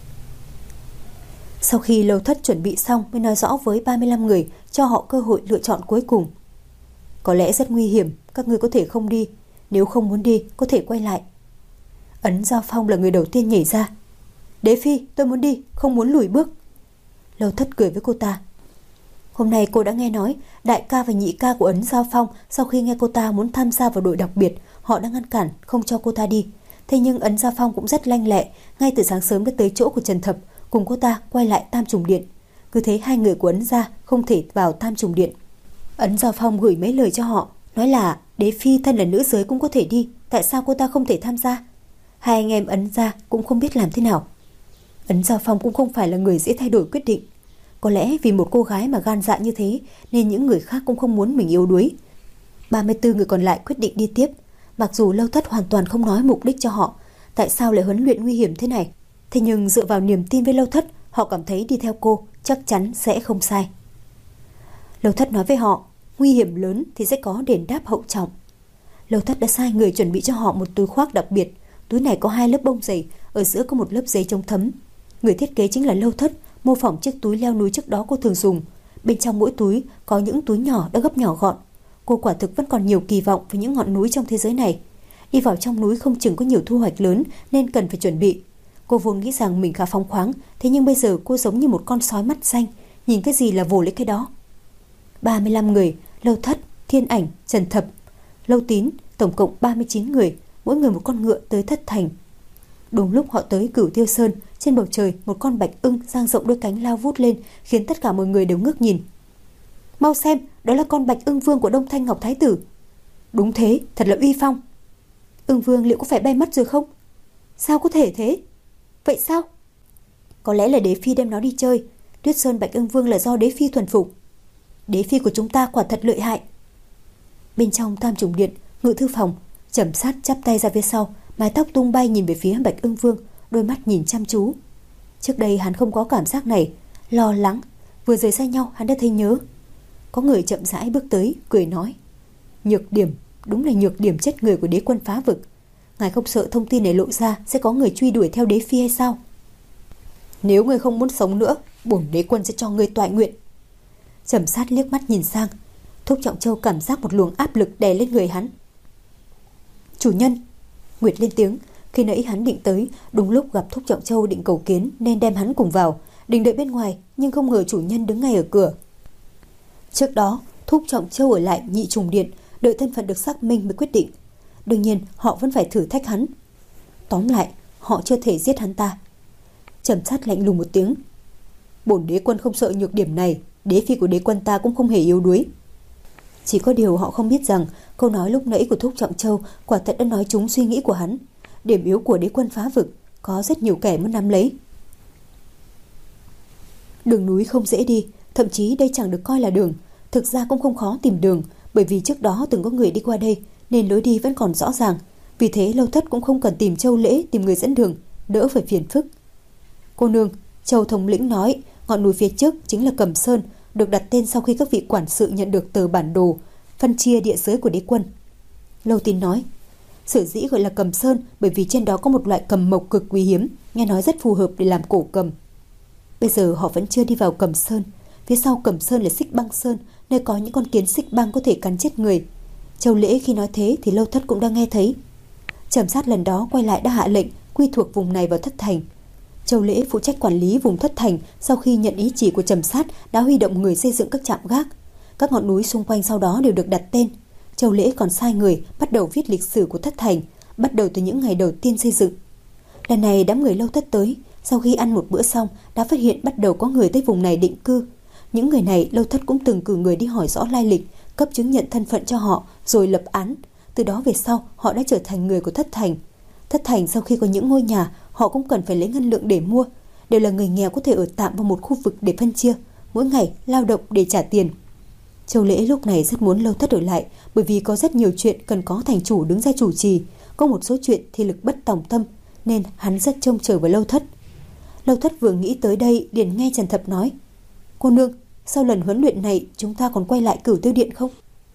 Sau khi Lâu Thất chuẩn bị xong mới nói rõ với ba mươi lăm người, cho họ cơ hội lựa chọn cuối cùng. Có lẽ rất nguy hiểm, các ngươi có thể không đi. Nếu không muốn đi, có thể quay lại. Ấn Giao Phong là người đầu tiên nhảy ra. Đế phi, tôi muốn đi, không muốn lùi bước. Lâu Thất cười với cô ta. Hôm nay cô đã nghe nói đại ca và nhị ca của Ấn Giao Phong sau khi nghe cô ta muốn tham gia vào đội đặc biệt, họ đã ngăn cản không cho cô ta đi. Thế nhưng Ấn Giao Phong cũng rất lanh lẹ, ngay từ sáng sớm đã tới chỗ của Trần Thập, cùng cô ta quay lại Tam Trùng Điện. Cứ thế hai người của Ấn gia không thể vào Tam Trùng Điện. Ấn Giao Phong gửi mấy lời cho họ, nói là đế phi thân là nữ giới cũng có thể đi, tại sao cô ta không thể tham gia? Hai anh em Ấn gia cũng không biết làm thế nào. Ấn Giao Phong cũng không phải là người dễ thay đổi quyết định. Có lẽ vì một cô gái mà gan dạ như thế nên những người khác cũng không muốn mình yếu đuối. ba mươi tư người còn lại quyết định đi tiếp. Mặc dù Lâu Thất hoàn toàn không nói mục đích cho họ, tại sao lại huấn luyện nguy hiểm thế này, thế nhưng dựa vào niềm tin với Lâu Thất, họ cảm thấy đi theo cô chắc chắn sẽ không sai. Lâu Thất nói với họ, nguy hiểm lớn thì sẽ có đền đáp hậu trọng. Lâu Thất đã sai người chuẩn bị cho họ một túi khoác đặc biệt. Túi này có hai lớp bông dày, ở giữa có một lớp giấy chống thấm. Người thiết kế chính là Lâu Thất, mô phỏng chiếc túi leo núi trước đó cô thường dùng. Bên trong mỗi túi có những túi nhỏ đã gấp nhỏ gọn. Cô quả thực vẫn còn nhiều kỳ vọng với những ngọn núi trong thế giới này. Đi vào trong núi không chừng có nhiều thu hoạch lớn nên cần phải chuẩn bị. Cô vốn nghĩ rằng mình khá phóng khoáng, thế nhưng bây giờ cô giống như một con sói mắt xanh, nhìn cái gì là vồ lấy cái đó. ba mươi lăm người, Lâu Thất, Thiên Ảnh, Trần Thập, Lâu Tín, tổng cộng ba mươi chín người, mỗi người một con ngựa tới Thất Thành. Đúng lúc họ tới Cửu Tiêu Sơn, trên bầu trời một con bạch ưng dang rộng đôi cánh lao vút lên, khiến tất cả mọi người đều ngước nhìn. Mau xem, đó là con Bạch Ưng Vương của Đông Thanh Ngọc Thái Tử. Đúng thế, thật là uy phong. Ưng Vương liệu có phải bay mất rồi không? Sao có thể thế? Vậy sao? Có lẽ là đế phi đem nó đi chơi. Tuyết Sơn Bạch Ưng Vương là do đế phi thuần phục. Đế phi của chúng ta quả thật lợi hại. Bên trong Tam Trùng Điện, ngự thư phòng, Trầm Sát chắp tay ra phía sau, mái tóc tung bay nhìn về phía Bạch Ưng Vương, đôi mắt nhìn chăm chú. Trước đây hắn không có cảm giác này, lo lắng. Vừa rời xa nhau hắn đã thấy nhớ. Có người chậm rãi bước tới, cười nói: Nhược điểm, đúng là nhược điểm chết người của đế quân Phá Vực. Ngài không sợ thông tin này lộ ra sẽ có người truy đuổi theo đế phi hay sao? Nếu ngươi không muốn sống nữa, bổn đế quân sẽ cho ngươi toại nguyện. Trầm Sát liếc mắt nhìn sang. Thúc Trọng Châu cảm giác một luồng áp lực đè lên người hắn. Chủ nhân, Nguyệt lên tiếng. Khi nãy hắn định tới, đúng lúc gặp Thúc Trọng Châu định cầu kiến nên đem hắn cùng vào, định đợi bên ngoài, nhưng không ngờ chủ nhân đứng ngay ở cửa. Trước đó, Thúc Trọng Châu ở lại Nhị Trùng Điện, đợi thân phận được xác minh mới quyết định. Đương nhiên, họ vẫn phải thử thách hắn. Tóm lại, họ chưa thể giết hắn ta. Trầm Sát lạnh lùng một tiếng. Bổn đế quân không sợ nhược điểm này, đế phi của đế quân ta cũng không hề yếu đuối. Chỉ có điều họ không biết rằng câu nói lúc nãy của Thúc Trọng Châu quả thật đã nói trúng suy nghĩ của hắn. Điểm yếu của đế quân Phá Vực có rất nhiều kẻ muốn nắm lấy. Đường núi không dễ đi, thậm chí đây chẳng được coi là đường. Thực ra cũng không khó tìm đường, bởi vì trước đó từng có người đi qua đây nên lối đi vẫn còn rõ ràng. Vì thế Lâu Thất cũng không cần tìm Châu Lễ tìm người dẫn đường, đỡ phải phiền phức. Cô nương, Châu thống lĩnh nói ngọn núi phía trước chính là Cầm Sơn, được đặt tên sau khi các vị quản sự nhận được tờ bản đồ phân chia địa giới của đế quân. Lâu Tín nói, sở dĩ gọi là Cầm Sơn bởi vì trên đó có một loại cầm mộc cực quý hiếm, nghe nói rất phù hợp để làm cổ cầm. Bây giờ họ vẫn chưa đi vào Cầm Sơn. Phía sau Cầm Sơn là Xích Băng Sơn, nơi có những con kiến xích băng có thể cắn chết người. Châu Lễ khi nói thế thì Lâu Thất cũng đang nghe thấy. Trầm Sát lần đó quay lại đã hạ lệnh quy thuộc vùng này vào Thất Thành. Châu Lễ phụ trách quản lý vùng Thất Thành, sau khi nhận ý chỉ của Trầm Sát đã huy động người xây dựng các trạm gác. Các ngọn núi xung quanh sau đó đều được đặt tên. Châu Lễ còn sai người bắt đầu viết lịch sử của Thất Thành, bắt đầu từ những ngày đầu tiên xây dựng. Lần này đám người Lâu Thất tới, sau khi ăn một bữa xong đã phát hiện bắt đầu có người tới vùng này định cư. Những người này Lâu Thất cũng từng cử người đi hỏi rõ lai lịch, cấp chứng nhận thân phận cho họ rồi lập án. Từ đó về sau họ đã trở thành người của Thất Thành. Thất Thành sau khi có những ngôi nhà, họ cũng cần phải lấy ngân lượng để mua. Đều là người nghèo có thể ở tạm vào một khu vực để phân chia, mỗi ngày lao động để trả tiền. Châu Lễ lúc này rất muốn Lâu Thất ở lại, bởi vì có rất nhiều chuyện cần có thành chủ đứng ra chủ trì, có một số chuyện thì lực bất tòng tâm, nên hắn rất trông chờ vào Lâu Thất. Lâu Thất vừa nghĩ tới đây liền nghe Trần Thập nói, cô nương, sau lần huấn luyện này chúng ta còn quay lại Cửu Tiêu Điện không?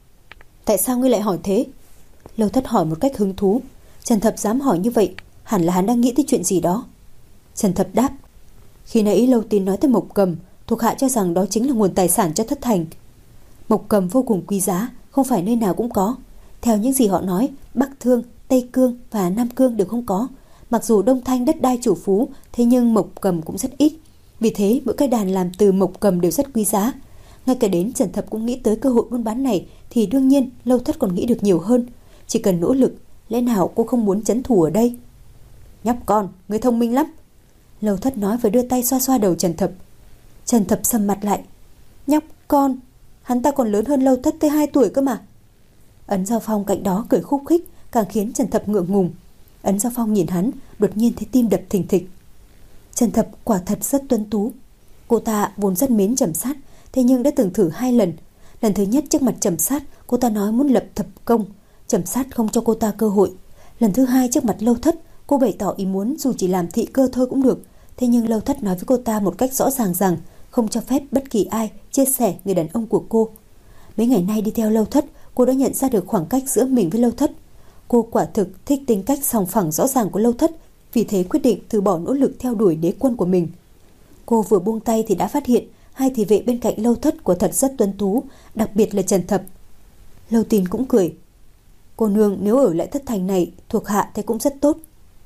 Tại sao ngươi lại hỏi thế? Lâu Thất hỏi một cách hứng thú. Trần Thập dám hỏi như vậy, hẳn là hắn đang nghĩ tới chuyện gì đó. Trần Thập đáp, khi nãy Lâu Tín nói tới mộc cầm, thuộc hạ cho rằng đó chính là nguồn tài sản cho Thất Thành. Mộc cầm vô cùng quý giá, không phải nơi nào cũng có. Theo những gì họ nói, Bắc Thương, Tây Cương và Nam Cương đều không có. Mặc dù Đông Thanh đất đai chủ phú, thế nhưng mộc cầm cũng rất ít. Vì thế mỗi cái đàn làm từ mộc cầm đều rất quý giá. Ngay cả đến Trần Thập cũng nghĩ tới cơ hội buôn bán này, thì đương nhiên Lâu Thất còn nghĩ được nhiều hơn. Chỉ cần nỗ lực, lẽ nào cô không muốn trấn thủ ở đây? Nhóc con, người thông minh lắm. Lâu Thất nói và đưa tay xoa xoa đầu Trần Thập. Trần Thập sầm mặt lại. Nhóc con, hắn ta còn lớn hơn Lâu Thất tới hai tuổi cơ mà. Ấn Giao Phong cạnh đó cười khúc khích, càng khiến Trần Thập ngượng ngùng. Ấn Giao Phong nhìn hắn, đột nhiên thấy tim đập thình thịch. Trần Thập quả thật rất tuấn tú. Cô ta vốn rất mến Trầm Sát, thế nhưng đã từng thử hai lần. Lần thứ nhất trước mặt Trầm Sát, cô ta nói muốn lập thập công, Trầm Sát không cho cô ta cơ hội. Lần thứ hai trước mặt Lâu Thất, cô bày tỏ ý muốn dù chỉ làm thị cơ thôi cũng được. Thế nhưng Lâu Thất nói với cô ta một cách rõ ràng rằng không cho phép bất kỳ ai chia sẻ người đàn ông của cô. Mấy ngày nay đi theo Lâu Thất, cô đã nhận ra được khoảng cách giữa mình với Lâu Thất. Cô quả thực thích tính cách sòng phẳng rõ ràng của Lâu Thất, vì thế quyết định từ bỏ nỗ lực theo đuổi đế quân của mình. Cô vừa buông tay thì đã phát hiện hai thị vệ bên cạnh Lâu Thất của thật rất tuấn tú, đặc biệt là Trần Thập. Lâu Tín cũng cười. Cô nương nếu ở lại Thất Thành này, thuộc hạ thấy cũng rất tốt.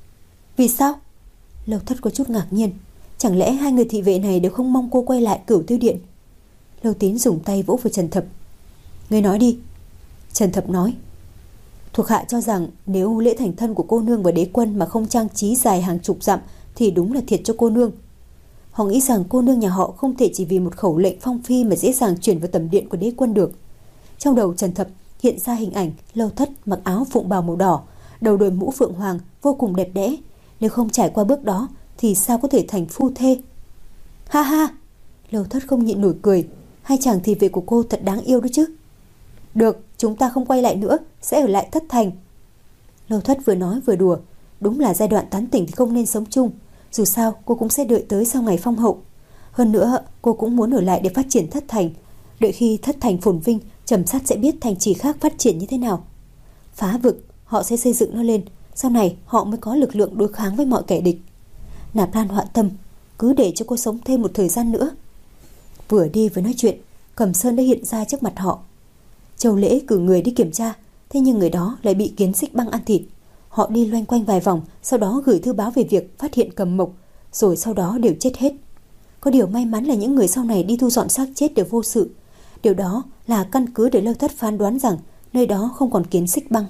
Vì sao? Lâu Thất có chút ngạc nhiên. Chẳng lẽ hai người thị vệ này đều không mong cô quay lại Cửu Tiêu Điện? Lâu Tín dùng tay vỗ vào Trần Thập. Ngươi nói đi. Trần Thập nói, thuộc hạ cho rằng nếu lễ thành thân của cô nương và đế quân mà không trang trí dài hàng chục dặm thì đúng là thiệt cho cô nương. Họ nghĩ rằng cô nương nhà họ không thể chỉ vì một khẩu lệnh phong phi mà dễ dàng chuyển vào tầm điện của đế quân được. Trong đầu Trần Thập hiện ra hình ảnh Lâu Thất mặc áo phụng bào màu đỏ, đầu đội mũ phượng hoàng vô cùng đẹp đẽ. Nếu không trải qua bước đó thì sao có thể thành phu thê? Ha ha! Lâu Thất không nhịn nổi cười. Hai chàng thị vệ của cô thật đáng yêu đó chứ. Được, chúng ta không quay lại nữa, sẽ ở lại Thất Thành. Lâu Thất vừa nói vừa đùa. Đúng là giai đoạn tán tỉnh thì không nên sống chung. Dù sao cô cũng sẽ đợi tới sau ngày phong hậu. Hơn nữa cô cũng muốn ở lại để phát triển Thất Thành. Đợi khi Thất Thành phồn vinh, Trầm Sát sẽ biết thành trì khác phát triển như thế nào. Phá vực, họ sẽ xây dựng nó lên. Sau này họ mới có lực lượng đối kháng với mọi kẻ địch. Nạp Lan họa tâm, cứ để cho cô sống thêm một thời gian nữa. Vừa đi vừa nói chuyện, Cẩm Sơn đã hiện ra trước mặt họ. Châu Lễ cử người đi kiểm tra, thế nhưng người đó lại bị kiến xích băng ăn thịt. Họ đi loanh quanh vài vòng, sau đó gửi thư báo về việc phát hiện Cầm Mộc, rồi sau đó đều chết hết. Có điều may mắn là những người sau này đi thu dọn xác chết đều vô sự. Điều đó là căn cứ để Lâu Thất phán đoán rằng nơi đó không còn kiến xích băng.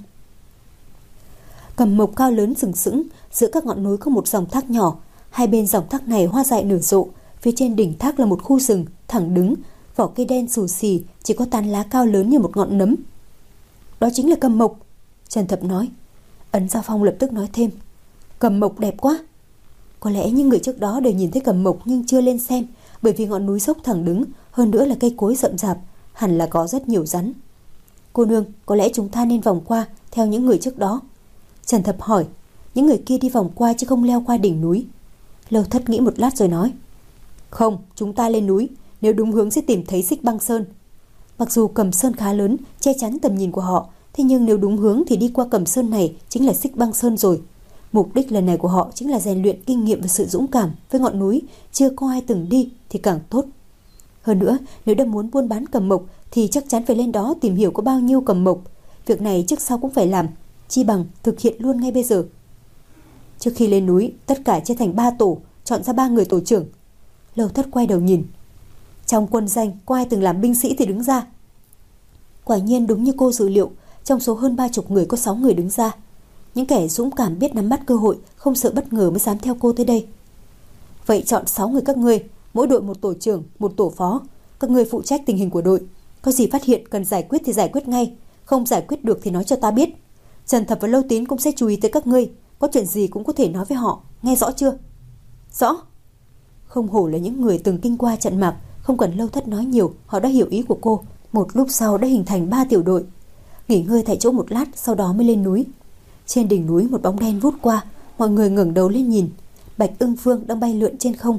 Cầm Mộc cao lớn sừng sững, giữa các ngọn núi có một dòng thác nhỏ. Hai bên dòng thác này hoa dại nở rộ, phía trên đỉnh thác là một khu rừng thẳng đứng, vỏ cây đen xù xì, chỉ có tán lá cao lớn như một ngọn nấm. Đó chính là Cầm Mộc, Trần Thập nói. Ấn Giao Phong lập tức nói thêm, Cầm Mộc đẹp quá. Có lẽ những người trước đó đều nhìn thấy Cầm Mộc nhưng chưa lên xem, bởi vì ngọn núi dốc thẳng đứng, hơn nữa là cây cối rậm rạp, hẳn là có rất nhiều rắn. Cô nương, có lẽ chúng ta nên vòng qua theo những người trước đó. Trần Thập hỏi. Những người kia đi vòng qua chứ không leo qua đỉnh núi. Lâu Thất nghĩ một lát rồi nói, không, chúng ta lên núi, nếu đúng hướng sẽ tìm thấy Xích Băng Sơn. Mặc dù Cầm Sơn khá lớn, che chắn tầm nhìn của họ, thế nhưng nếu đúng hướng thì đi qua Cầm Sơn này chính là Xích Băng Sơn rồi. Mục đích lần này của họ chính là rèn luyện kinh nghiệm và sự dũng cảm với ngọn núi chưa có ai từng đi thì càng tốt. Hơn nữa, nếu đã muốn buôn bán Cầm Mộc thì chắc chắn phải lên đó tìm hiểu có bao nhiêu Cầm Mộc. Việc này trước sau cũng phải làm, chi bằng thực hiện luôn ngay bây giờ. Trước khi lên núi, tất cả chia thành ba tổ, chọn ra ba người tổ trưởng. Lâu Thất quay đầu nhìn. Trong quân danh, có ai từng làm binh sĩ thì đứng ra. Quả nhiên đúng như cô dự liệu, trong số hơn ba chục người có sáu người đứng ra. Những kẻ dũng cảm biết nắm bắt cơ hội, không sợ bất ngờ mới dám theo cô tới đây. Vậy chọn sáu người các ngươi, mỗi đội một tổ trưởng, một tổ phó. Các ngươi phụ trách tình hình của đội. Có gì phát hiện cần giải quyết thì giải quyết ngay, không giải quyết được thì nói cho ta biết. Trần Thập và Lâu Tín cũng sẽ chú ý tới các ngươi, có chuyện gì cũng có thể nói với họ, nghe rõ chưa? Rõ. Không hổ là những người từng kinh qua trận mạc, không cần Lâu Thất nói nhiều, họ đã hiểu ý của cô. Một lúc sau đã hình thành ba tiểu đội. Nghỉ ngơi tại chỗ một lát, sau đó mới lên núi. Trên đỉnh núi một bóng đen vút qua, mọi người ngẩng đầu lên nhìn. Bạch Ưng Vương đang bay lượn trên không.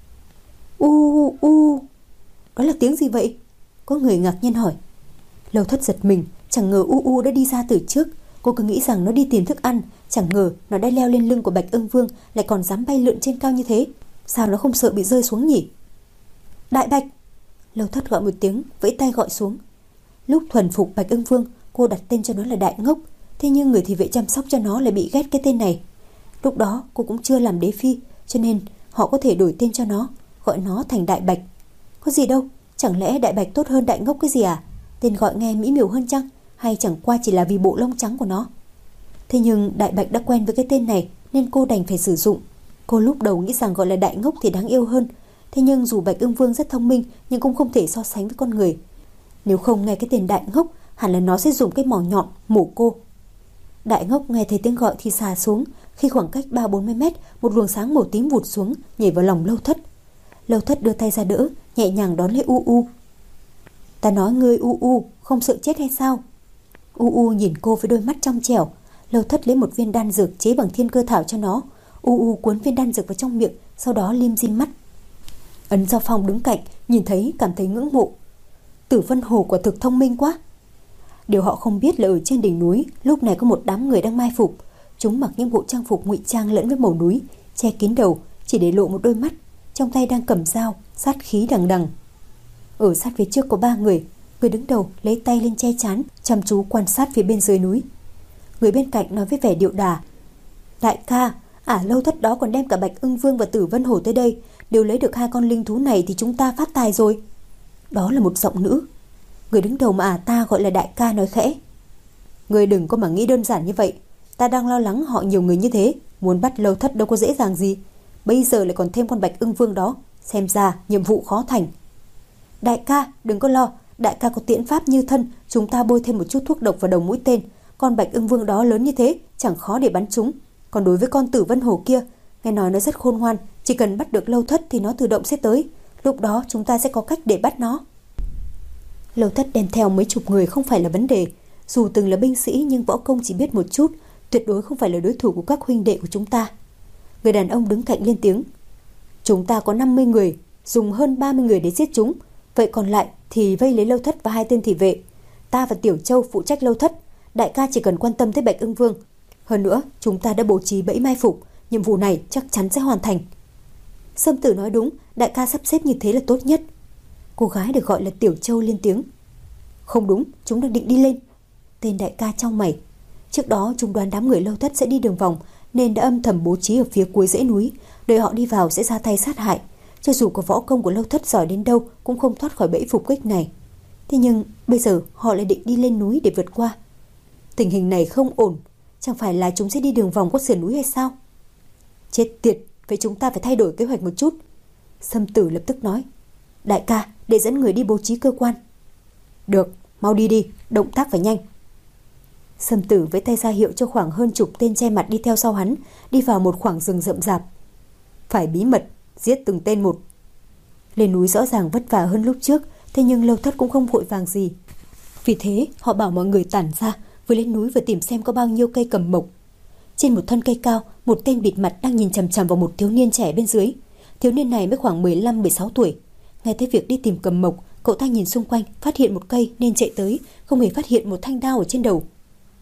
U u, đó là tiếng gì vậy? Có người ngạc nhiên hỏi. Lâu Thất giật mình, chẳng ngờ U U đã đi ra từ trước. Cô cứ nghĩ rằng nó đi tìm thức ăn, chẳng ngờ nó đã leo lên lưng của Bạch Ưng Vương, lại còn dám bay lượn trên cao như thế. Sao nó không sợ bị rơi xuống nhỉ? Đại Bạch! Lâu Thất gọi một tiếng, vẫy tay gọi xuống. Lúc thuần phục Bạch Ưng Vương, cô đặt tên cho nó là Đại Ngốc. Thế nhưng người thị vệ chăm sóc cho nó lại bị ghét cái tên này. Lúc đó cô cũng chưa làm đế phi, cho nên họ có thể đổi tên cho nó, gọi nó thành Đại Bạch. Có gì đâu, chẳng lẽ Đại Bạch tốt hơn Đại Ngốc cái gì à? Tên gọi nghe mỹ miều hơn chăng? Hay chẳng qua chỉ là vì bộ lông trắng của nó? Thế nhưng Đại Bạch đã quen với cái tên này nên cô đành phải sử dụng. Cô lúc đầu nghĩ rằng gọi là Đại Ngốc thì đáng yêu hơn. Thế nhưng dù Bạch Ưng Vương rất thông minh nhưng cũng không thể so sánh với con người. Nếu không nghe cái tên Đại Ngốc, hẳn là nó sẽ dùng cái mỏ nhọn mổ cô. Đại Ngốc nghe thấy tiếng gọi thì xà xuống. Khi khoảng cách ba bốn mươi mét, một luồng sáng màu tím vụt xuống, nhảy vào lòng Lâu Thất. Lâu Thất đưa tay ra đỡ, nhẹ nhàng đón lấy U U. Ta nói ngươi U U, không sợ chết hay sao? U U nhìn cô với đôi mắt trong trẻo. Lâu Thất lấy một viên đan dược chế bằng thiên cơ thảo cho nó. U U cuốn viên đan dược vào trong miệng, sau đó lim dim mắt. Ấn Giao Phong đứng cạnh, nhìn thấy cảm thấy ngưỡng mộ. Tử Vân Hồ quả thực thông minh quá. Điều họ không biết là ở trên đỉnh núi lúc này có một đám người đang mai phục. Chúng mặc những bộ trang phục ngụy trang lẫn với màu núi, che kín đầu, chỉ để lộ một đôi mắt, trong tay đang cầm dao, sát khí đằng đằng. Ở sát phía trước có ba người. Người đứng đầu lấy tay lên che chắn, chăm chú quan sát phía bên dưới núi. Người bên cạnh nói với vẻ điệu đà: Đại ca, ả Lâu Thất đó còn đem cả Bạch Ưng Vương và Tử Vân Hổ tới đây. Nếu lấy được hai con linh thú này thì chúng ta phát tài rồi. Đó là một giọng nữ. Người đứng đầu mà ả ta gọi là đại ca nói khẽ: Người đừng có mà nghĩ đơn giản như vậy. Ta đang lo lắng họ nhiều người như thế, muốn bắt Lâu Thất đâu có dễ dàng gì. Bây giờ lại còn thêm con Bạch Ưng Vương đó, xem ra nhiệm vụ khó thành. Đại ca đừng có lo, đại ca có tiễn pháp như thân, chúng ta bôi thêm một chút thuốc độc vào đầu mũi tên. Con Bạch Ưng Vương đó lớn như thế, chẳng khó để bắn chúng. Còn đối với con Tử Vân Hổ kia, Nghe nói nó rất khôn ngoan, chỉ cần bắt được Lâu Thất thì nó tự động sẽ tới. Lúc đó chúng ta sẽ có cách để bắt nó. Lâu Thất đem theo mấy chục người không phải là vấn đề. Dù từng là binh sĩ nhưng võ công chỉ biết một chút, tuyệt đối không phải là đối thủ của các huynh đệ của chúng ta. Người đàn ông đứng cạnh lên tiếng. Chúng ta có năm mươi người, dùng hơn ba mươi người để giết chúng. Vậy còn lại thì vây lấy Lâu Thất và hai tên thị vệ. Ta và Tiểu Châu phụ trách Lâu Thất. Đại ca chỉ cần quan tâm tới Bạch Ưng Vương. Hơn nữa, chúng ta đã bố trí bẫy mai phục. Nhiệm vụ này chắc chắn sẽ hoàn thành. Sâm Tử nói đúng, đại ca sắp xếp như thế là tốt nhất. Cô gái được gọi là Tiểu Châu lên tiếng. Không đúng, chúng đang định đi lên. Tên đại ca trong mày. Trước đó chúng đoán đám người Lâu Thất sẽ đi đường vòng, nên đã âm thầm bố trí ở phía cuối dãy núi, đợi họ đi vào sẽ ra tay sát hại. Cho dù có võ công của Lâu Thất giỏi đến đâu cũng không thoát khỏi bẫy phục kích này. Thế nhưng bây giờ họ lại định đi lên núi để vượt qua. Tình hình này không ổn. Chẳng phải là chúng sẽ đi đường vòng qua sườn núi hay sao? Chết tiệt, vậy chúng ta phải thay đổi kế hoạch một chút. Sâm Tử lập tức nói. Đại ca, để dẫn người đi bố trí cơ quan. Được, mau đi đi, động tác phải nhanh. Sâm Tử với tay ra hiệu cho khoảng hơn chục tên che mặt đi theo sau hắn, đi vào một khoảng rừng rậm rạp. Phải bí mật, giết từng tên một. Lên núi rõ ràng vất vả hơn lúc trước, thế nhưng Lâu Thất cũng không vội vàng gì. Vì thế họ bảo mọi người tản ra, vừa lên núi vừa tìm xem có bao nhiêu cây cầm mộc. Trên một thân cây cao, một tên bịt mặt đang nhìn chằm chằm vào một thiếu niên trẻ bên dưới. Thiếu niên này mới khoảng mười lăm mười sáu tuổi. Nghe thấy việc đi tìm cầm mộc, cậu ta nhìn xung quanh, phát hiện một cây nên chạy tới, không hề phát hiện một thanh đao ở trên đầu.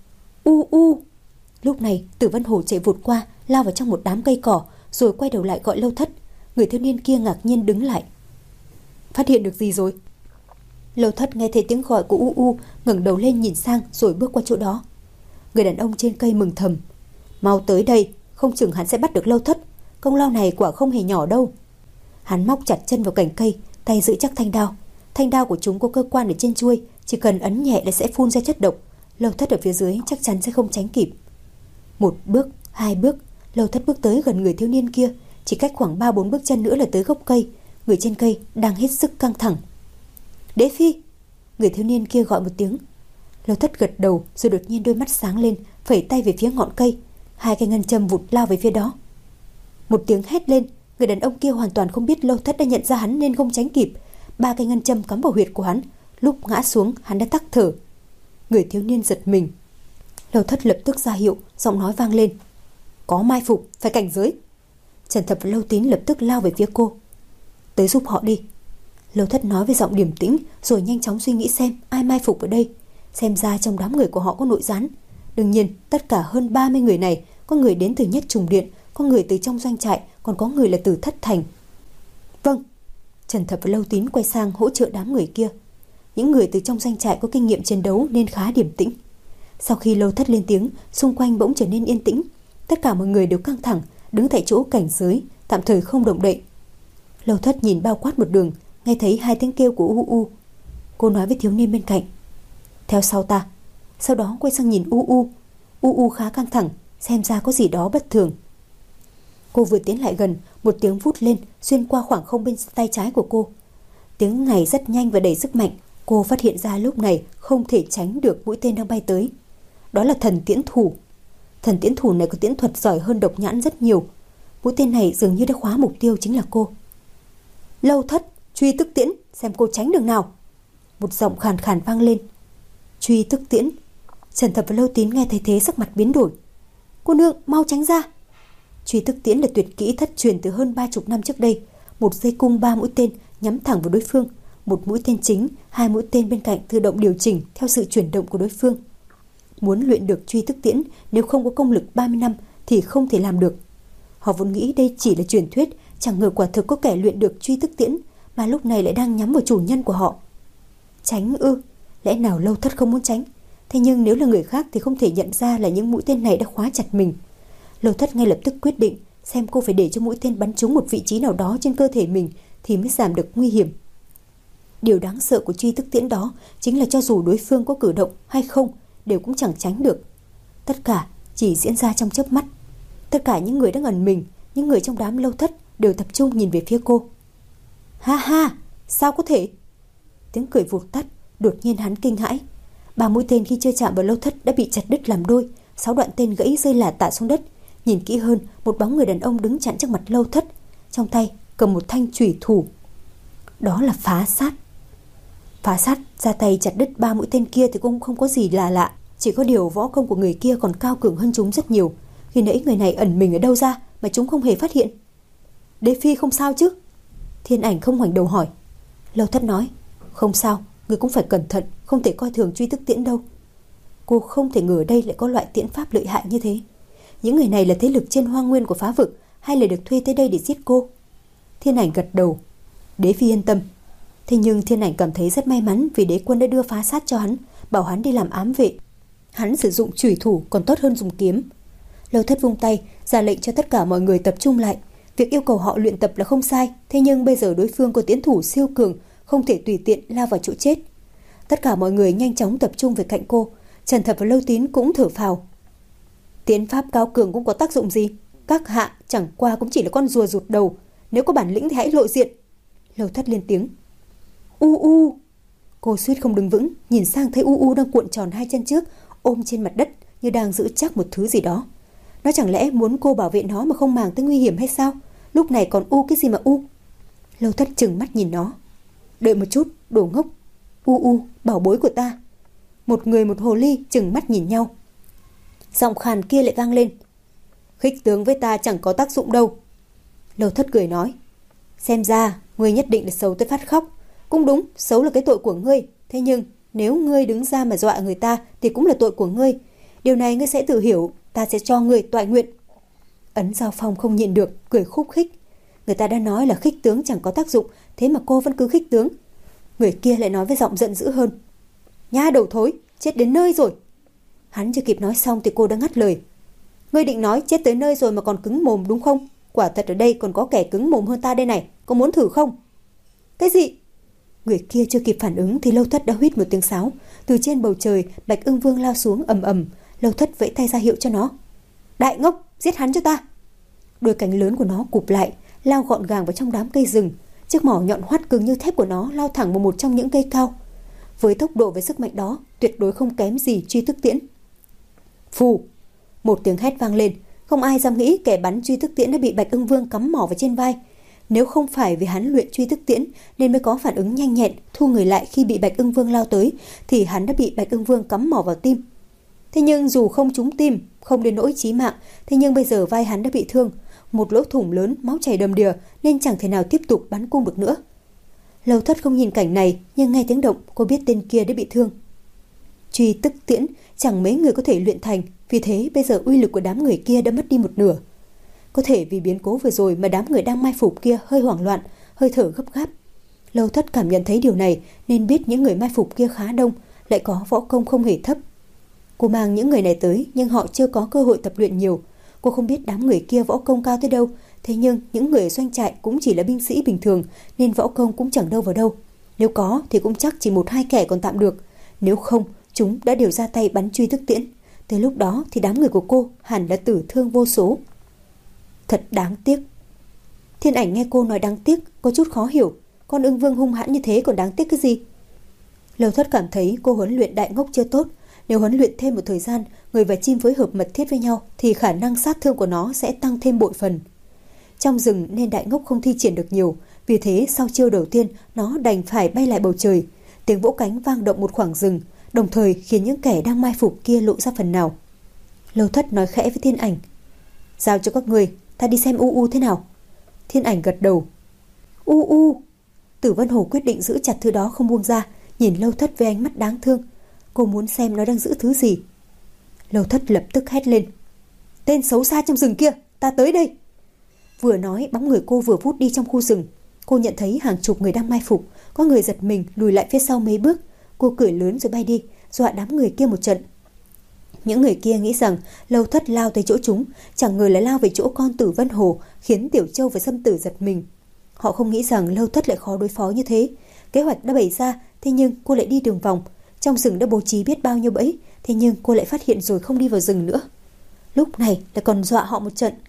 U u. Lúc này Tử Văn Hổ chạy vụt qua, lao vào trong một đám cây cỏ, rồi quay đầu lại gọi Lâu Thất. Người thiếu niên kia ngạc nhiên đứng lại. Phát hiện được gì rồi? Lâu Thất nghe thấy tiếng gọi của U U, ngẩng đầu lên nhìn sang rồi bước qua chỗ đó. Người đàn ông trên cây mừng thầm. Mau tới đây, không chừng hắn sẽ bắt được Lâu Thất. Công lao này quả không hề nhỏ đâu. Hắn móc chặt chân vào cành cây, tay giữ chắc thanh đao. Thanh đao của chúng có cơ quan ở trên chuôi, chỉ cần ấn nhẹ là sẽ phun ra chất độc. Lâu Thất ở phía dưới chắc chắn sẽ không tránh kịp. Một bước, hai bước, Lâu Thất bước tới gần người thiếu niên kia. Chỉ cách khoảng ba bốn bước chân nữa là tới gốc cây. Người trên cây đang hết sức căng thẳng. Đế Phi! Người thiếu niên kia gọi một tiếng. Lâu Thất gật đầu rồi đột nhiên đôi mắt sáng lên, phẩy tay về phía ngọn cây. Hai cây ngân châm vụt lao về phía đó. Một tiếng hét lên, người đàn ông kia hoàn toàn không biết Lâu Thất đã nhận ra hắn nên không tránh kịp. Ba cây ngân châm cắm vào huyệt của hắn. Lúc ngã xuống hắn đã tắc thở. Người thiếu niên giật mình. Lâu Thất lập tức ra hiệu, giọng nói vang lên. Có mai phục, phải cảnh giới. Trần Thập và Lâu Tín lập tức lao về phía cô. Tới giúp họ đi. Lâu Thất nói với giọng điềm tĩnh, rồi nhanh chóng suy nghĩ xem ai mai phục ở đây. Xem ra trong đám người của họ có nội gián. Đương nhiên tất cả hơn ba mươi người này, có người đến từ Nhất Trùng Điện, có người từ trong doanh trại, còn có người là từ Thất Thành. Vâng. Trần Thập và Lâu Tín quay sang hỗ trợ đám người kia. Những người từ trong doanh trại có kinh nghiệm chiến đấu nên khá điềm tĩnh. Sau khi Lâu Thất lên tiếng, xung quanh bỗng trở nên yên tĩnh. Tất cả mọi người đều căng thẳng, đứng tại chỗ cảnh giới, tạm thời không động đậy. Lâu Thất nhìn bao quát một đường, nghe thấy hai tiếng kêu của U U. Cô nói với thiếu niên bên cạnh. Theo sau ta. Sau đó quay sang nhìn U U. U U khá căng thẳng, xem ra có gì đó bất thường. Cô vừa tiến lại gần, một tiếng vút lên xuyên qua khoảng không bên tay trái của cô. Tiếng này rất nhanh và đầy sức mạnh. Cô phát hiện ra lúc này không thể tránh được mũi tên đang bay tới. Đó là thần tiễn thủ. Thần tiễn thủ này có tiễn thuật giỏi hơn độc nhãn rất nhiều. Mũi tên này dường như đã khóa mục tiêu chính là cô. Lâu Thất, truy tức tiễn, xem cô tránh đường nào. Một giọng khàn khàn vang lên. Truy tức tiễn. Trần Thập và Lâu Tín nghe thấy thế sắc mặt biến đổi. Cô nương, mau tránh ra. Truy tức tiễn là tuyệt kỹ thất truyền từ hơn ba chục năm trước đây. Một dây cung ba mũi tên nhắm thẳng vào đối phương. Một mũi tên chính, hai mũi tên bên cạnh tự động điều chỉnh theo sự chuyển động của đối phương. Muốn luyện được truy tức tiễn, nếu không có công lực ba mươi năm thì không thể làm được. Họ vốn nghĩ đây chỉ là truyền thuyết, chẳng ngờ quả thực có kẻ luyện được truy tức tiễn, mà lúc này lại đang nhắm vào chủ nhân của họ. Tránh ư? Lẽ nào Lâu Thất không muốn tránh? Thế nhưng nếu là người khác thì không thể nhận ra là những mũi tên này đã khóa chặt mình. Lâu Thất ngay lập tức quyết định xem cô phải để cho mũi tên bắn trúng một vị trí nào đó trên cơ thể mình thì mới giảm được nguy hiểm. Điều đáng sợ của truy tức tiễn đó chính là cho dù đối phương có cử động hay không đều cũng chẳng tránh được. Tất cả chỉ diễn ra trong chớp mắt. Tất cả những người đang ẩn mình, những người trong đám Lâu Thất đều tập trung nhìn về phía cô. Ha ha, sao có thể? Tiếng cười vụt tắt, đột nhiên hắn kinh hãi. Ba mũi tên khi chưa chạm vào Lâu Thất đã bị chặt đứt làm đôi, sáu đoạn tên gãy rơi lả tả xuống đất. Nhìn kỹ hơn, một bóng người đàn ông đứng chặn trước mặt Lâu Thất, trong tay cầm một thanh chủy thủ. Đó là Phá Sát. Phá Sát ra tay chặt đứt ba mũi tên kia thì cũng không có gì lạ lạ, chỉ có điều võ công của người kia còn cao cường hơn chúng rất nhiều. Khi nãy người này ẩn mình ở đâu ra mà chúng không hề phát hiện? Đế phi không sao chứ? Thiên Ảnh không ngoảnh đầu hỏi. Lâu Thất nói, không sao, người cũng phải cẩn thận, không thể coi thường truy tức tiễn đâu. Cô không thể ngờ đây lại có loại tiễn pháp lợi hại như thế. Những người này là thế lực trên hoang nguyên của phá vực, hay là được thuê tới đây để giết cô? Thiên Ảnh gật đầu. Đế phi yên tâm. Thế nhưng Thiên Ảnh cảm thấy rất may mắn vì đế quân đã đưa Phá Sát cho hắn, bảo hắn đi làm ám vệ. Hắn sử dụng chủy thủ còn tốt hơn dùng kiếm. Lâu Thất vung tay ra lệnh cho tất cả mọi người tập trung lại. Việc yêu cầu họ luyện tập là không sai, thế nhưng bây giờ đối phương có tiến thủ siêu cường, không thể tùy tiện lao vào chỗ chết. Tất cả mọi người nhanh chóng tập trung về cạnh cô. Trần Thập và Lâu Tín cũng thở phào. Tiến pháp cao cường cũng có tác dụng gì? Các hạ chẳng qua cũng chỉ là con rùa rụt đầu, nếu có bản lĩnh thì hãy lộ diện. Lâu Thất lên tiếng. U U. Cô suýt không đứng vững, nhìn sang thấy U U đang cuộn tròn hai chân trước, ôm trên mặt đất như đang giữ chắc một thứ gì đó. Nó chẳng lẽ muốn cô bảo vệ nó mà không màng tới nguy hiểm hay sao? Lúc này còn U cái gì mà U? Lâu Thất trừng mắt nhìn nó. Đợi một chút, đồ ngốc. U U, bảo bối của ta. Một người một hồ ly trừng mắt nhìn nhau. Giọng khàn kia lại vang lên. Khích tướng với ta chẳng có tác dụng đâu. Lâu Thất cười nói. Xem ra, ngươi nhất định là xấu tới phát khóc. Cũng đúng, xấu là cái tội của ngươi. Thế nhưng, nếu ngươi đứng ra mà dọa người ta thì cũng là tội của ngươi. Điều này ngươi sẽ tự hiểu, ta sẽ cho ngươi toại nguyện. Ấn Giao Phong không nhịn được, cười khúc khích. Người ta đã nói là khích tướng chẳng có tác dụng, thế mà cô vẫn cứ khích tướng. Người kia lại nói với giọng giận dữ hơn. Nha đầu thối, chết đến nơi rồi. Hắn chưa kịp nói xong thì cô đã ngắt lời. Ngươi định nói chết tới nơi rồi mà còn cứng mồm đúng không? Quả thật ở đây còn có kẻ cứng mồm hơn ta đây này, có muốn thử không? Cái gì? Người kia chưa kịp phản ứng thì Lâu Thất đã huýt một tiếng sáo. Từ trên bầu trời, Bạch Ưng Vương lao xuống ầm ầm. Lâu Thất vẫy tay ra hiệu cho nó. Đại ngốc, giết hắn cho ta. Đôi cánh lớn của nó cụp lại, lao gọn gàng vào trong đám cây rừng. Chiếc mỏ nhọn hoắt cứng như thép của nó lao thẳng vào một trong những cây cao. Với tốc độ và sức mạnh đó, tuyệt đối không kém gì truy tức tiễn. Phù! Một tiếng hét vang lên. Không ai dám nghĩ kẻ bắn truy tức tiễn đã bị Bạch Ưng Vương cắm mỏ vào trên vai. Nếu không phải vì hắn luyện truy tức tiễn nên mới có phản ứng nhanh nhẹn thu người lại khi bị Bạch Ưng Vương lao tới, thì hắn đã bị Bạch Ưng Vương cắm mỏ vào tim. Thế nhưng dù không trúng tim, không đến nỗi chí mạng, thế nhưng bây giờ vai hắn đã bị thương, một lỗ thủng lớn, máu chảy đầm đìa nên chẳng thể nào tiếp tục bắn cung được nữa. Lâu Thất không nhìn cảnh này, nhưng nghe tiếng động cô biết tên kia đã bị thương. Truy tức tiễn chẳng mấy người có thể luyện thành, vì thế bây giờ uy lực của đám người kia đã mất đi một nửa. Có thể vì biến cố vừa rồi mà đám người đang mai phục kia hơi hoảng loạn, hơi thở gấp gáp. Lâu Thất cảm nhận thấy điều này nên biết những người mai phục kia khá đông, lại có võ công không hề thấp. Cô mang những người này tới nhưng họ chưa có cơ hội tập luyện nhiều. Cô không biết đám người kia võ công cao tới đâu, thế nhưng những người ở doanh trại cũng chỉ là binh sĩ bình thường nên võ công cũng chẳng đâu vào đâu. Nếu có thì cũng chắc chỉ một hai kẻ còn tạm được, nếu không chúng đã đều ra tay bắn truy tức tiễn. Tới lúc đó thì đám người của cô hẳn đã tử thương vô số. Thật đáng tiếc. Thiên Ảnh nghe cô nói đáng tiếc có chút khó hiểu. Con Ưng Vương hung hãn như thế còn đáng tiếc cái gì? Lâu Thất cảm thấy cô huấn luyện đại ngốc chưa tốt. Nếu huấn luyện thêm một thời gian, người và chim phối hợp mật thiết với nhau thì khả năng sát thương của nó sẽ tăng thêm bội phần. Trong rừng nên đại ngốc không thi triển được nhiều, vì thế sau chiêu đầu tiên nó đành phải bay lại bầu trời. Tiếng vỗ cánh vang động một khoảng rừng, đồng thời khiến những kẻ đang mai phục kia lộ ra phần nào. Lâu Thất nói khẽ với Thiên Ảnh. Giao cho các người, ta đi xem U U thế nào. Thiên Ảnh gật đầu. U U. Tử Vân Hồ quyết định giữ chặt thứ đó không buông ra, nhìn Lâu Thất với ánh mắt đáng thương. Cô muốn xem nó đang giữ thứ gì. Lâu Thất lập tức hét lên. Tên xấu xa trong rừng kia, ta tới đây. Vừa nói bóng người cô vừa vút đi trong khu rừng. Cô nhận thấy hàng chục người đang mai phục. Có người giật mình lùi lại phía sau mấy bước. Cô cười lớn rồi bay đi, dọa đám người kia một trận. Những người kia nghĩ rằng Lâu Thất lao tới chỗ chúng, chẳng ngờ lại lao về chỗ con Tử Vân Hồ, khiến Tiểu Châu và Sâm Tử giật mình. Họ không nghĩ rằng Lâu Thất lại khó đối phó như thế. Kế hoạch đã bày ra, thế nhưng cô lại đi đường vòng. Trong rừng đã bố trí biết bao nhiêu bẫy, thế nhưng cô lại phát hiện rồi không đi vào rừng nữa. Lúc này lại còn dọa họ một trận.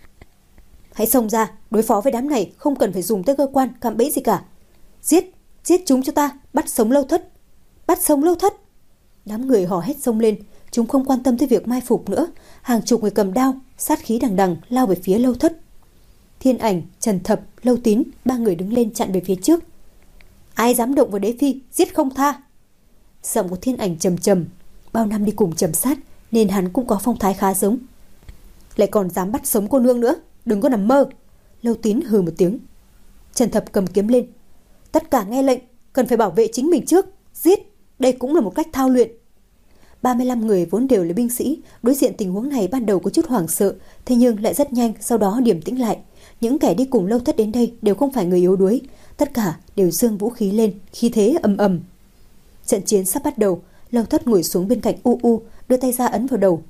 Hãy xông ra, đối phó với đám này không cần phải dùng tới cơ quan cạm bẫy gì cả. Giết, giết chúng cho ta, bắt sống Lâu Thất. Bắt sống Lâu Thất. Đám người hò hét xông lên, Chúng không quan tâm tới việc mai phục nữa. Hàng chục người cầm đao, sát khí đằng đằng lao về phía Lâu Thất. Thiên Ảnh, Trần Thập, Lâu Tín, ba người đứng lên chặn về phía trước. Ai dám động vào đế phi, giết không tha. Giọng của Thiên Ảnh trầm trầm. Bao năm đi cùng Trầm Sát nên hắn cũng có phong thái khá giống. Lại còn dám bắt sống cô nương nữa, đừng có nằm mơ. Lâu Tín hừ một tiếng. Trần Thập cầm kiếm lên. Tất cả nghe lệnh, cần phải bảo vệ chính mình trước. Giết, đây cũng là một cách thao luyện. ba mươi lăm người vốn đều là binh sĩ, đối diện tình huống này ban đầu có chút hoảng sợ, thế nhưng lại rất nhanh sau đó điềm tĩnh lại. Những kẻ đi cùng Lâu Thất đến đây đều không phải người yếu đuối, tất cả đều giương vũ khí lên, khí thế ầm ầm. Trận chiến sắp bắt đầu. Lâu Thất ngồi xuống bên cạnh U U, đưa tay ra ấn vào đầu.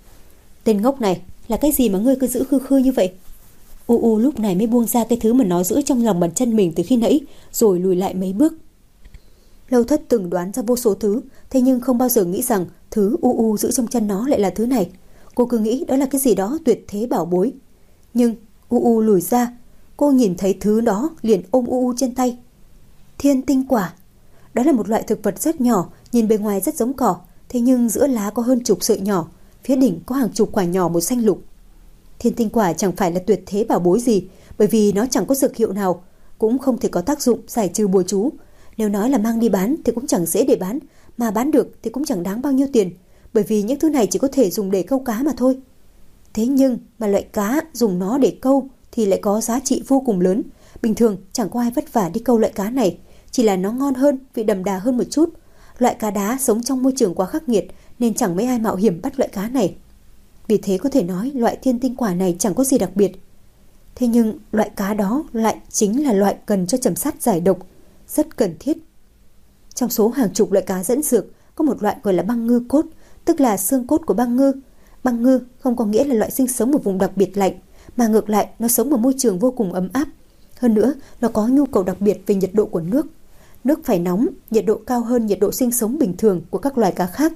Tên ngốc này, là cái gì mà ngươi cứ giữ khư khư như vậy? U U lúc này mới buông ra cái thứ mà nó giữ trong lòng bàn chân mình từ khi nãy, rồi lùi lại mấy bước. Lâu Thất từng đoán ra vô số thứ, thế nhưng không bao giờ nghĩ rằng thứ U U giữ trong chân nó lại là thứ này. Cô cứ nghĩ đó là cái gì đó tuyệt thế bảo bối. Nhưng U U lùi ra, cô nhìn thấy thứ đó liền ôm U U trên tay. Thiên tinh quả. Đó là một loại thực vật rất nhỏ, nhìn bề ngoài rất giống cỏ, thế nhưng giữa lá có hơn chục sợi nhỏ, phía đỉnh có hàng chục quả nhỏ màu xanh lục. Thiên tinh quả chẳng phải là tuyệt thế bảo bối gì, bởi vì nó chẳng có dược hiệu nào, cũng không thể có tác dụng giải trừ bùa chú. Nếu nói là mang đi bán thì cũng chẳng dễ để bán, mà bán được thì cũng chẳng đáng bao nhiêu tiền, bởi vì những thứ này chỉ có thể dùng để câu cá mà thôi. Thế nhưng mà loại cá dùng nó để câu thì lại có giá trị vô cùng lớn. Bình thường chẳng có ai vất vả đi câu loại cá này, chỉ là nó ngon hơn, vị đậm đà hơn một chút. Loại cá đá sống trong môi trường quá khắc nghiệt nên chẳng mấy ai mạo hiểm bắt loại cá này. Vì thế có thể nói loại thiên tinh quả này chẳng có gì đặc biệt. Thế nhưng loại cá đó lại chính là loại cần cho Trầm Sát giải độc, rất cần thiết. Trong số hàng chục loại cá dẫn dược, có một loại gọi là băng ngư cốt, tức là xương cốt của băng ngư. Băng ngư không có nghĩa là loại sinh sống ở vùng đặc biệt lạnh, mà ngược lại nó sống ở môi trường vô cùng ấm áp. Hơn nữa, nó có nhu cầu đặc biệt về nhiệt độ của nước. Nước phải nóng, nhiệt độ cao hơn nhiệt độ sinh sống bình thường của các loài cá khác.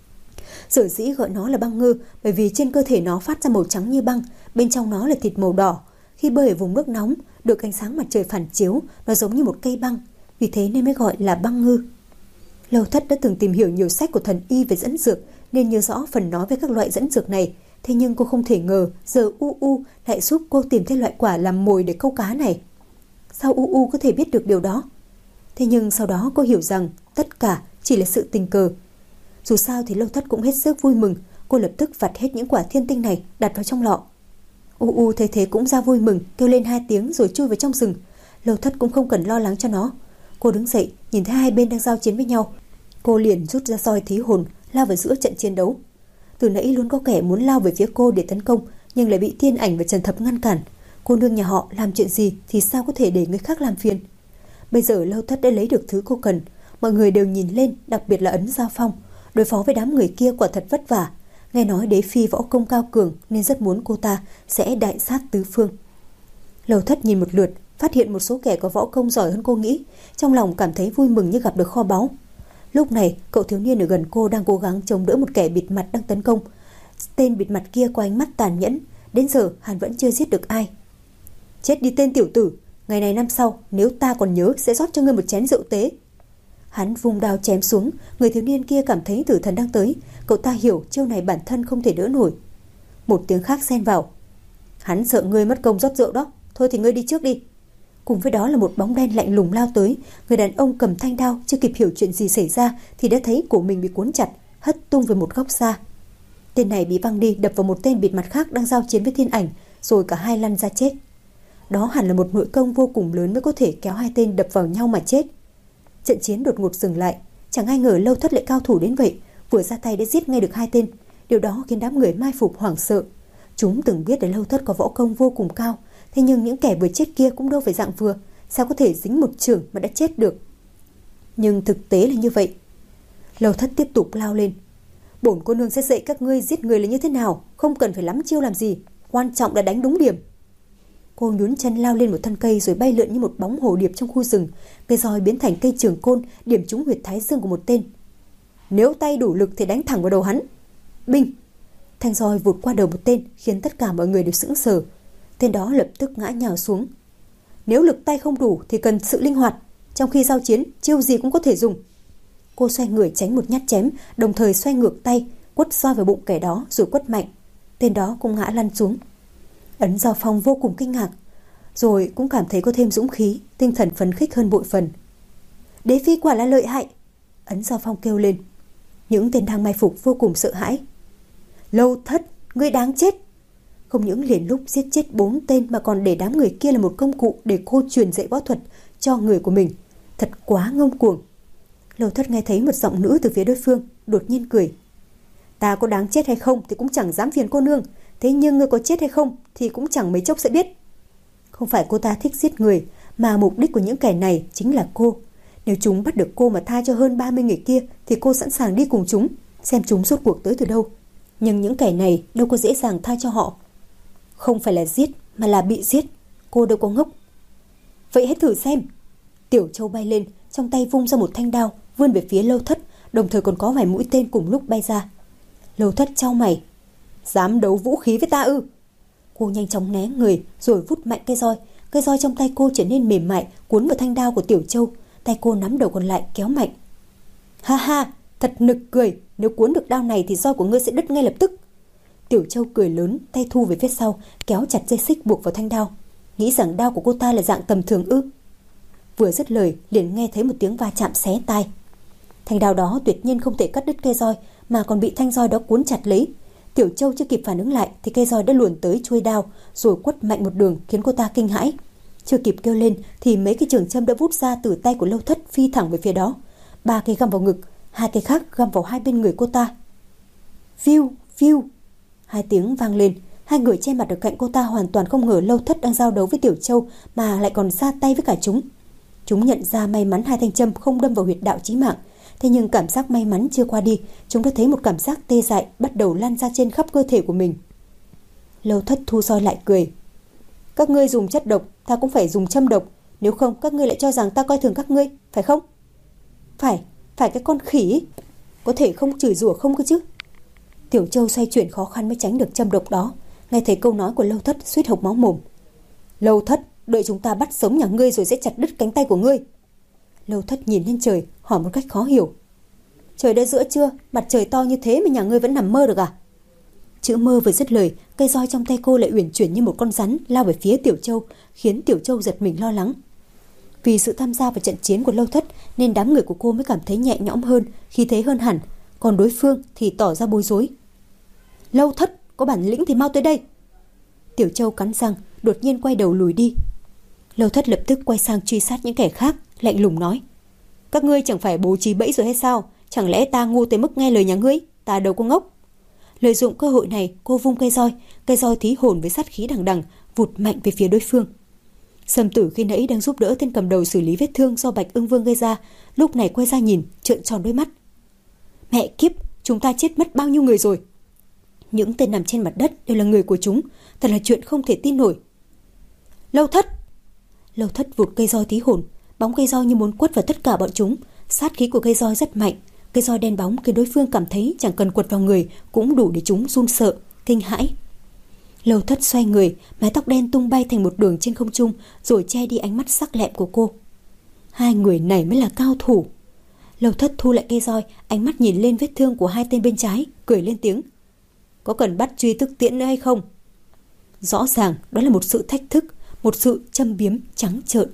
Sở dĩ gọi nó là băng ngư bởi vì trên cơ thể nó phát ra màu trắng như băng, bên trong nó là thịt màu đỏ. Khi bơi ở vùng nước nóng, được ánh sáng mặt trời phản chiếu, nó giống như một cây băng, vì thế nên mới gọi là băng ngư. Lâu Thất đã từng tìm hiểu nhiều sách của thần y về dẫn dược nên nhớ rõ phần nói về các loại dẫn dược này, thế nhưng cô không thể ngờ giờ U U lại giúp cô tìm thấy loại quả làm mồi để câu cá này. Sao U U có thể biết được điều đó? Thế nhưng sau đó cô hiểu rằng tất cả chỉ là sự tình cờ. Dù sao thì Lâu Thất cũng hết sức vui mừng, cô lập tức vặt hết những quả thiên tinh này đặt vào trong lọ. U U thấy thế cũng ra vui mừng, kêu lên hai tiếng rồi chui vào trong rừng. Lâu Thất cũng không cần lo lắng cho nó. Cô đứng dậy, nhìn thấy hai bên đang giao chiến với nhau, cô liền rút ra roi thí hồn, lao vào giữa trận chiến đấu. Từ nãy luôn có kẻ muốn lao về phía cô để tấn công, nhưng lại bị Thiên Ảnh và Trần Thập ngăn cản. Cô nương nhà họ làm chuyện gì thì sao có thể để người khác làm phiền. Bây giờ Lâu Thất đã lấy được thứ cô cần, mọi người đều nhìn lên, đặc biệt là Ấn Giao Phong. Đối phó với đám người kia quả thật vất vả. Nghe nói đế phi võ công cao cường nên rất muốn cô ta sẽ đại sát tứ phương. Lâu Thất nhìn một lượt, phát hiện một số kẻ có võ công giỏi hơn cô nghĩ, trong lòng cảm thấy vui mừng như gặp được kho báu. Lúc này cậu thiếu niên ở gần cô đang cố gắng chống đỡ một kẻ bịt mặt đang tấn công. Tên bịt mặt kia có ánh mắt tàn nhẫn, đến giờ hắn vẫn chưa giết được ai. Chết đi tên tiểu tử, ngày này năm sau nếu ta còn nhớ sẽ rót cho ngươi một chén rượu tế. Hắn vung đao chém xuống, người thiếu niên kia cảm thấy tử thần đang tới, cậu ta hiểu chiêu này bản thân không thể đỡ nổi. Một tiếng khác xen vào, hắn sợ ngươi mất công rót rượu đó, thôi thì ngươi đi trước đi. Cùng với đó là một bóng đen lạnh lùng lao tới, người đàn ông cầm thanh đao chưa kịp hiểu chuyện gì xảy ra thì đã thấy cổ mình bị cuốn chặt, hất tung về một góc xa. Tên này bị văng đi đập vào một tên bịt mặt khác đang giao chiến với Thiên Ảnh, rồi cả hai lăn ra chết. Đó hẳn là một nội công vô cùng lớn mới có thể kéo hai tên đập vào nhau mà chết. Trận chiến đột ngột dừng lại, chẳng ai ngờ Lâu Thất lại cao thủ đến vậy, vừa ra tay đã giết ngay được hai tên. Điều đó khiến đám người mai phục hoảng sợ. Chúng từng biết là Lâu Thất có võ công vô cùng cao, thế nhưng những kẻ vừa chết kia cũng đâu phải dạng vừa, sao có thể dính một chưởng mà đã chết được. Nhưng thực tế là như vậy. Lâu Thất tiếp tục lao lên. Bổn cô nương sẽ dạy các ngươi giết người là như thế nào, không cần phải lắm chiêu làm gì, quan trọng là đánh đúng điểm. Cô nhún chân lao lên một thân cây rồi bay lượn như một bóng hồ điệp trong khu rừng, cây roi biến thành cây trường côn điểm trúng huyệt thái dương của một tên. Nếu tay đủ lực thì đánh thẳng vào đầu hắn. Binh! Thanh roi vụt qua đầu một tên khiến tất cả mọi người đều sững sờ. Tên đó lập tức ngã nhào xuống. Nếu lực tay không đủ thì cần sự linh hoạt, trong khi giao chiến chiêu gì cũng có thể dùng. Cô xoay người tránh một nhát chém, đồng thời xoay ngược tay, quất roi vào bụng kẻ đó rồi quất mạnh. Tên đó cũng ngã lăn xuống. Ấn Giao Phong vô cùng kinh ngạc, rồi cũng cảm thấy có thêm dũng khí, tinh thần phấn khích hơn bội phần. Đế phi quả là lợi hại, Ấn Giao Phong kêu lên. Những tên đang mai phục vô cùng sợ hãi. Lâu Thất, ngươi đáng chết. Không những liền lúc giết chết bốn tên mà còn để đám người kia là một công cụ để cô truyền dạy võ thuật cho người của mình. Thật quá ngông cuồng. Lâu Thất nghe thấy một giọng nữ từ phía đối phương, đột nhiên cười. Ta có đáng chết hay không thì cũng chẳng dám phiền cô nương, thế nhưng ngươi có chết hay không thì cũng chẳng mấy chốc sẽ biết. Không phải cô ta thích giết người, mà mục đích của những kẻ này chính là cô. Nếu chúng bắt được cô mà tha cho hơn ba mươi người kia thì cô sẵn sàng đi cùng chúng, xem chúng rốt cuộc tới từ đâu. Nhưng những kẻ này đâu có dễ dàng tha cho họ. Không phải là giết mà là bị giết, cô đâu có ngốc. Vậy hãy thử xem. Tiểu Châu bay lên, trong tay vung ra một thanh đao, vươn về phía Lâu Thất, đồng thời còn có vài mũi tên cùng lúc bay ra. Lâu Thất chau mày. Dám đấu vũ khí với ta ư? Cô nhanh chóng né người rồi vút mạnh cây roi. Cây roi trong tay cô trở nên mềm mại, cuốn vào thanh đao của Tiểu Châu. Tay cô nắm đầu còn lại kéo mạnh. Ha ha, thật nực cười. Nếu cuốn được đao này thì roi của ngươi sẽ đứt ngay lập tức. Tiểu Châu cười lớn, tay thu về phía sau, kéo chặt dây xích buộc vào thanh đao. Nghĩ rằng đao của cô ta là dạng tầm thường ư? Vừa dứt lời liền nghe thấy một tiếng va chạm xé tai. Thanh đao đó tuyệt nhiên không thể cắt đứt cây roi, mà còn bị thanh roi đó cuốn chặt lấy. Tiểu Châu chưa kịp phản ứng lại thì cây roi đã luồn tới chuôi đao, rồi quất mạnh một đường khiến cô ta kinh hãi. Chưa kịp kêu lên thì mấy cái trường châm đã vút ra từ tay của Lâu Thất, phi thẳng về phía đó. Ba cây găm vào ngực, hai cây khác găm vào hai bên người cô ta. Phiu, phiu. Hai tiếng vang lên. Hai người che mặt ở cạnh cô ta hoàn toàn không ngờ Lâu Thất đang giao đấu với Tiểu Châu mà lại còn ra tay với cả chúng. Chúng nhận ra may mắn hai thanh châm không đâm vào huyệt đạo chí mạng. Thế nhưng cảm giác may mắn chưa qua đi, chúng đã thấy một cảm giác tê dại bắt đầu lan ra trên khắp cơ thể của mình. Lâu Thất thu roi lại cười. Các ngươi dùng chất độc, ta cũng phải dùng châm độc. Nếu không các ngươi lại cho rằng ta coi thường các ngươi, phải không? Phải, phải cái con khỉ. Có thể không chửi rủa không cơ chứ? Tiểu Châu xoay chuyển khó khăn mới tránh được châm độc đó. Nghe thấy câu nói của Lâu Thất suýt hộc máu mồm. Lâu Thất, đợi chúng ta bắt sống nhà ngươi rồi sẽ chặt đứt cánh tay của ngươi. Lâu Thất nhìn lên trời, hỏi một cách khó hiểu. Trời đã giữa trưa, mặt trời to như thế mà nhà ngươi vẫn nằm mơ được à? Chữ mơ vừa dứt lời, cây roi trong tay cô lại uyển chuyển như một con rắn lao về phía Tiểu Châu, khiến Tiểu Châu giật mình lo lắng. Vì sự tham gia vào trận chiến của Lâu Thất nên đám người của cô mới cảm thấy nhẹ nhõm hơn, khí thế hơn hẳn, còn đối phương thì tỏ ra bối rối. Lâu Thất, có bản lĩnh thì mau tới đây. Tiểu Châu cắn răng, đột nhiên quay đầu lùi đi. Lâu Thất lập tức quay sang truy sát những kẻ khác, lạnh lùng nói. Các ngươi chẳng phải bố trí bẫy rồi hay sao? Chẳng lẽ ta ngu tới mức nghe lời nhà ngươi? Ta đâu có ngốc. Lợi dụng cơ hội này, cô vung cây roi, cây roi thí hồn với sát khí đằng đằng, vụt mạnh về phía đối phương. Sầm Tử khi nãy đang giúp đỡ tên cầm đầu xử lý vết thương do Bạch Ưng Vương gây ra, lúc này quay ra nhìn, trợn tròn đôi mắt. Mẹ kiếp, chúng ta chết mất bao nhiêu người rồi? Những tên nằm trên mặt đất đều là người của chúng, thật là chuyện không thể tin nổi. Lâu Thất! Lâu Thất vụt cây roi thí hồn, bóng cây roi như muốn quất vào tất cả bọn chúng. Sát khí của cây roi rất mạnh, cây roi đen bóng khiến đối phương cảm thấy chẳng cần quật vào người cũng đủ để chúng run sợ, kinh hãi. Lâu Thất xoay người, mái tóc đen tung bay thành một đường trên không trung, rồi che đi ánh mắt sắc lẹm của cô. Hai người này mới là cao thủ. Lâu Thất thu lại cây roi, ánh mắt nhìn lên vết thương của hai tên bên trái, cười lên tiếng. Có cần bắt truy tức tiễn nữa hay không? Rõ ràng đó là một sự thách thức, một sự châm biếm trắng trợn.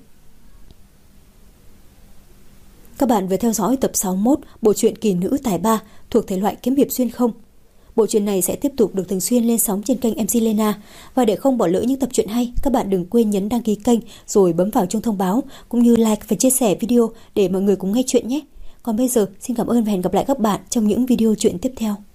Các bạn vừa theo dõi tập sáu mươi mốt bộ truyện Kỳ Nữ Tài Ba thuộc thể loại kiếm hiệp xuyên không. Bộ truyện này sẽ tiếp tục được thường xuyên lên sóng trên kênh em xê Lena. Và để không bỏ lỡ những tập truyện hay, các bạn đừng quên nhấn đăng ký kênh rồi bấm vào chuông thông báo, cũng như like và chia sẻ video để mọi người cùng nghe chuyện nhé. Còn bây giờ, xin cảm ơn và hẹn gặp lại các bạn trong những video truyện tiếp theo.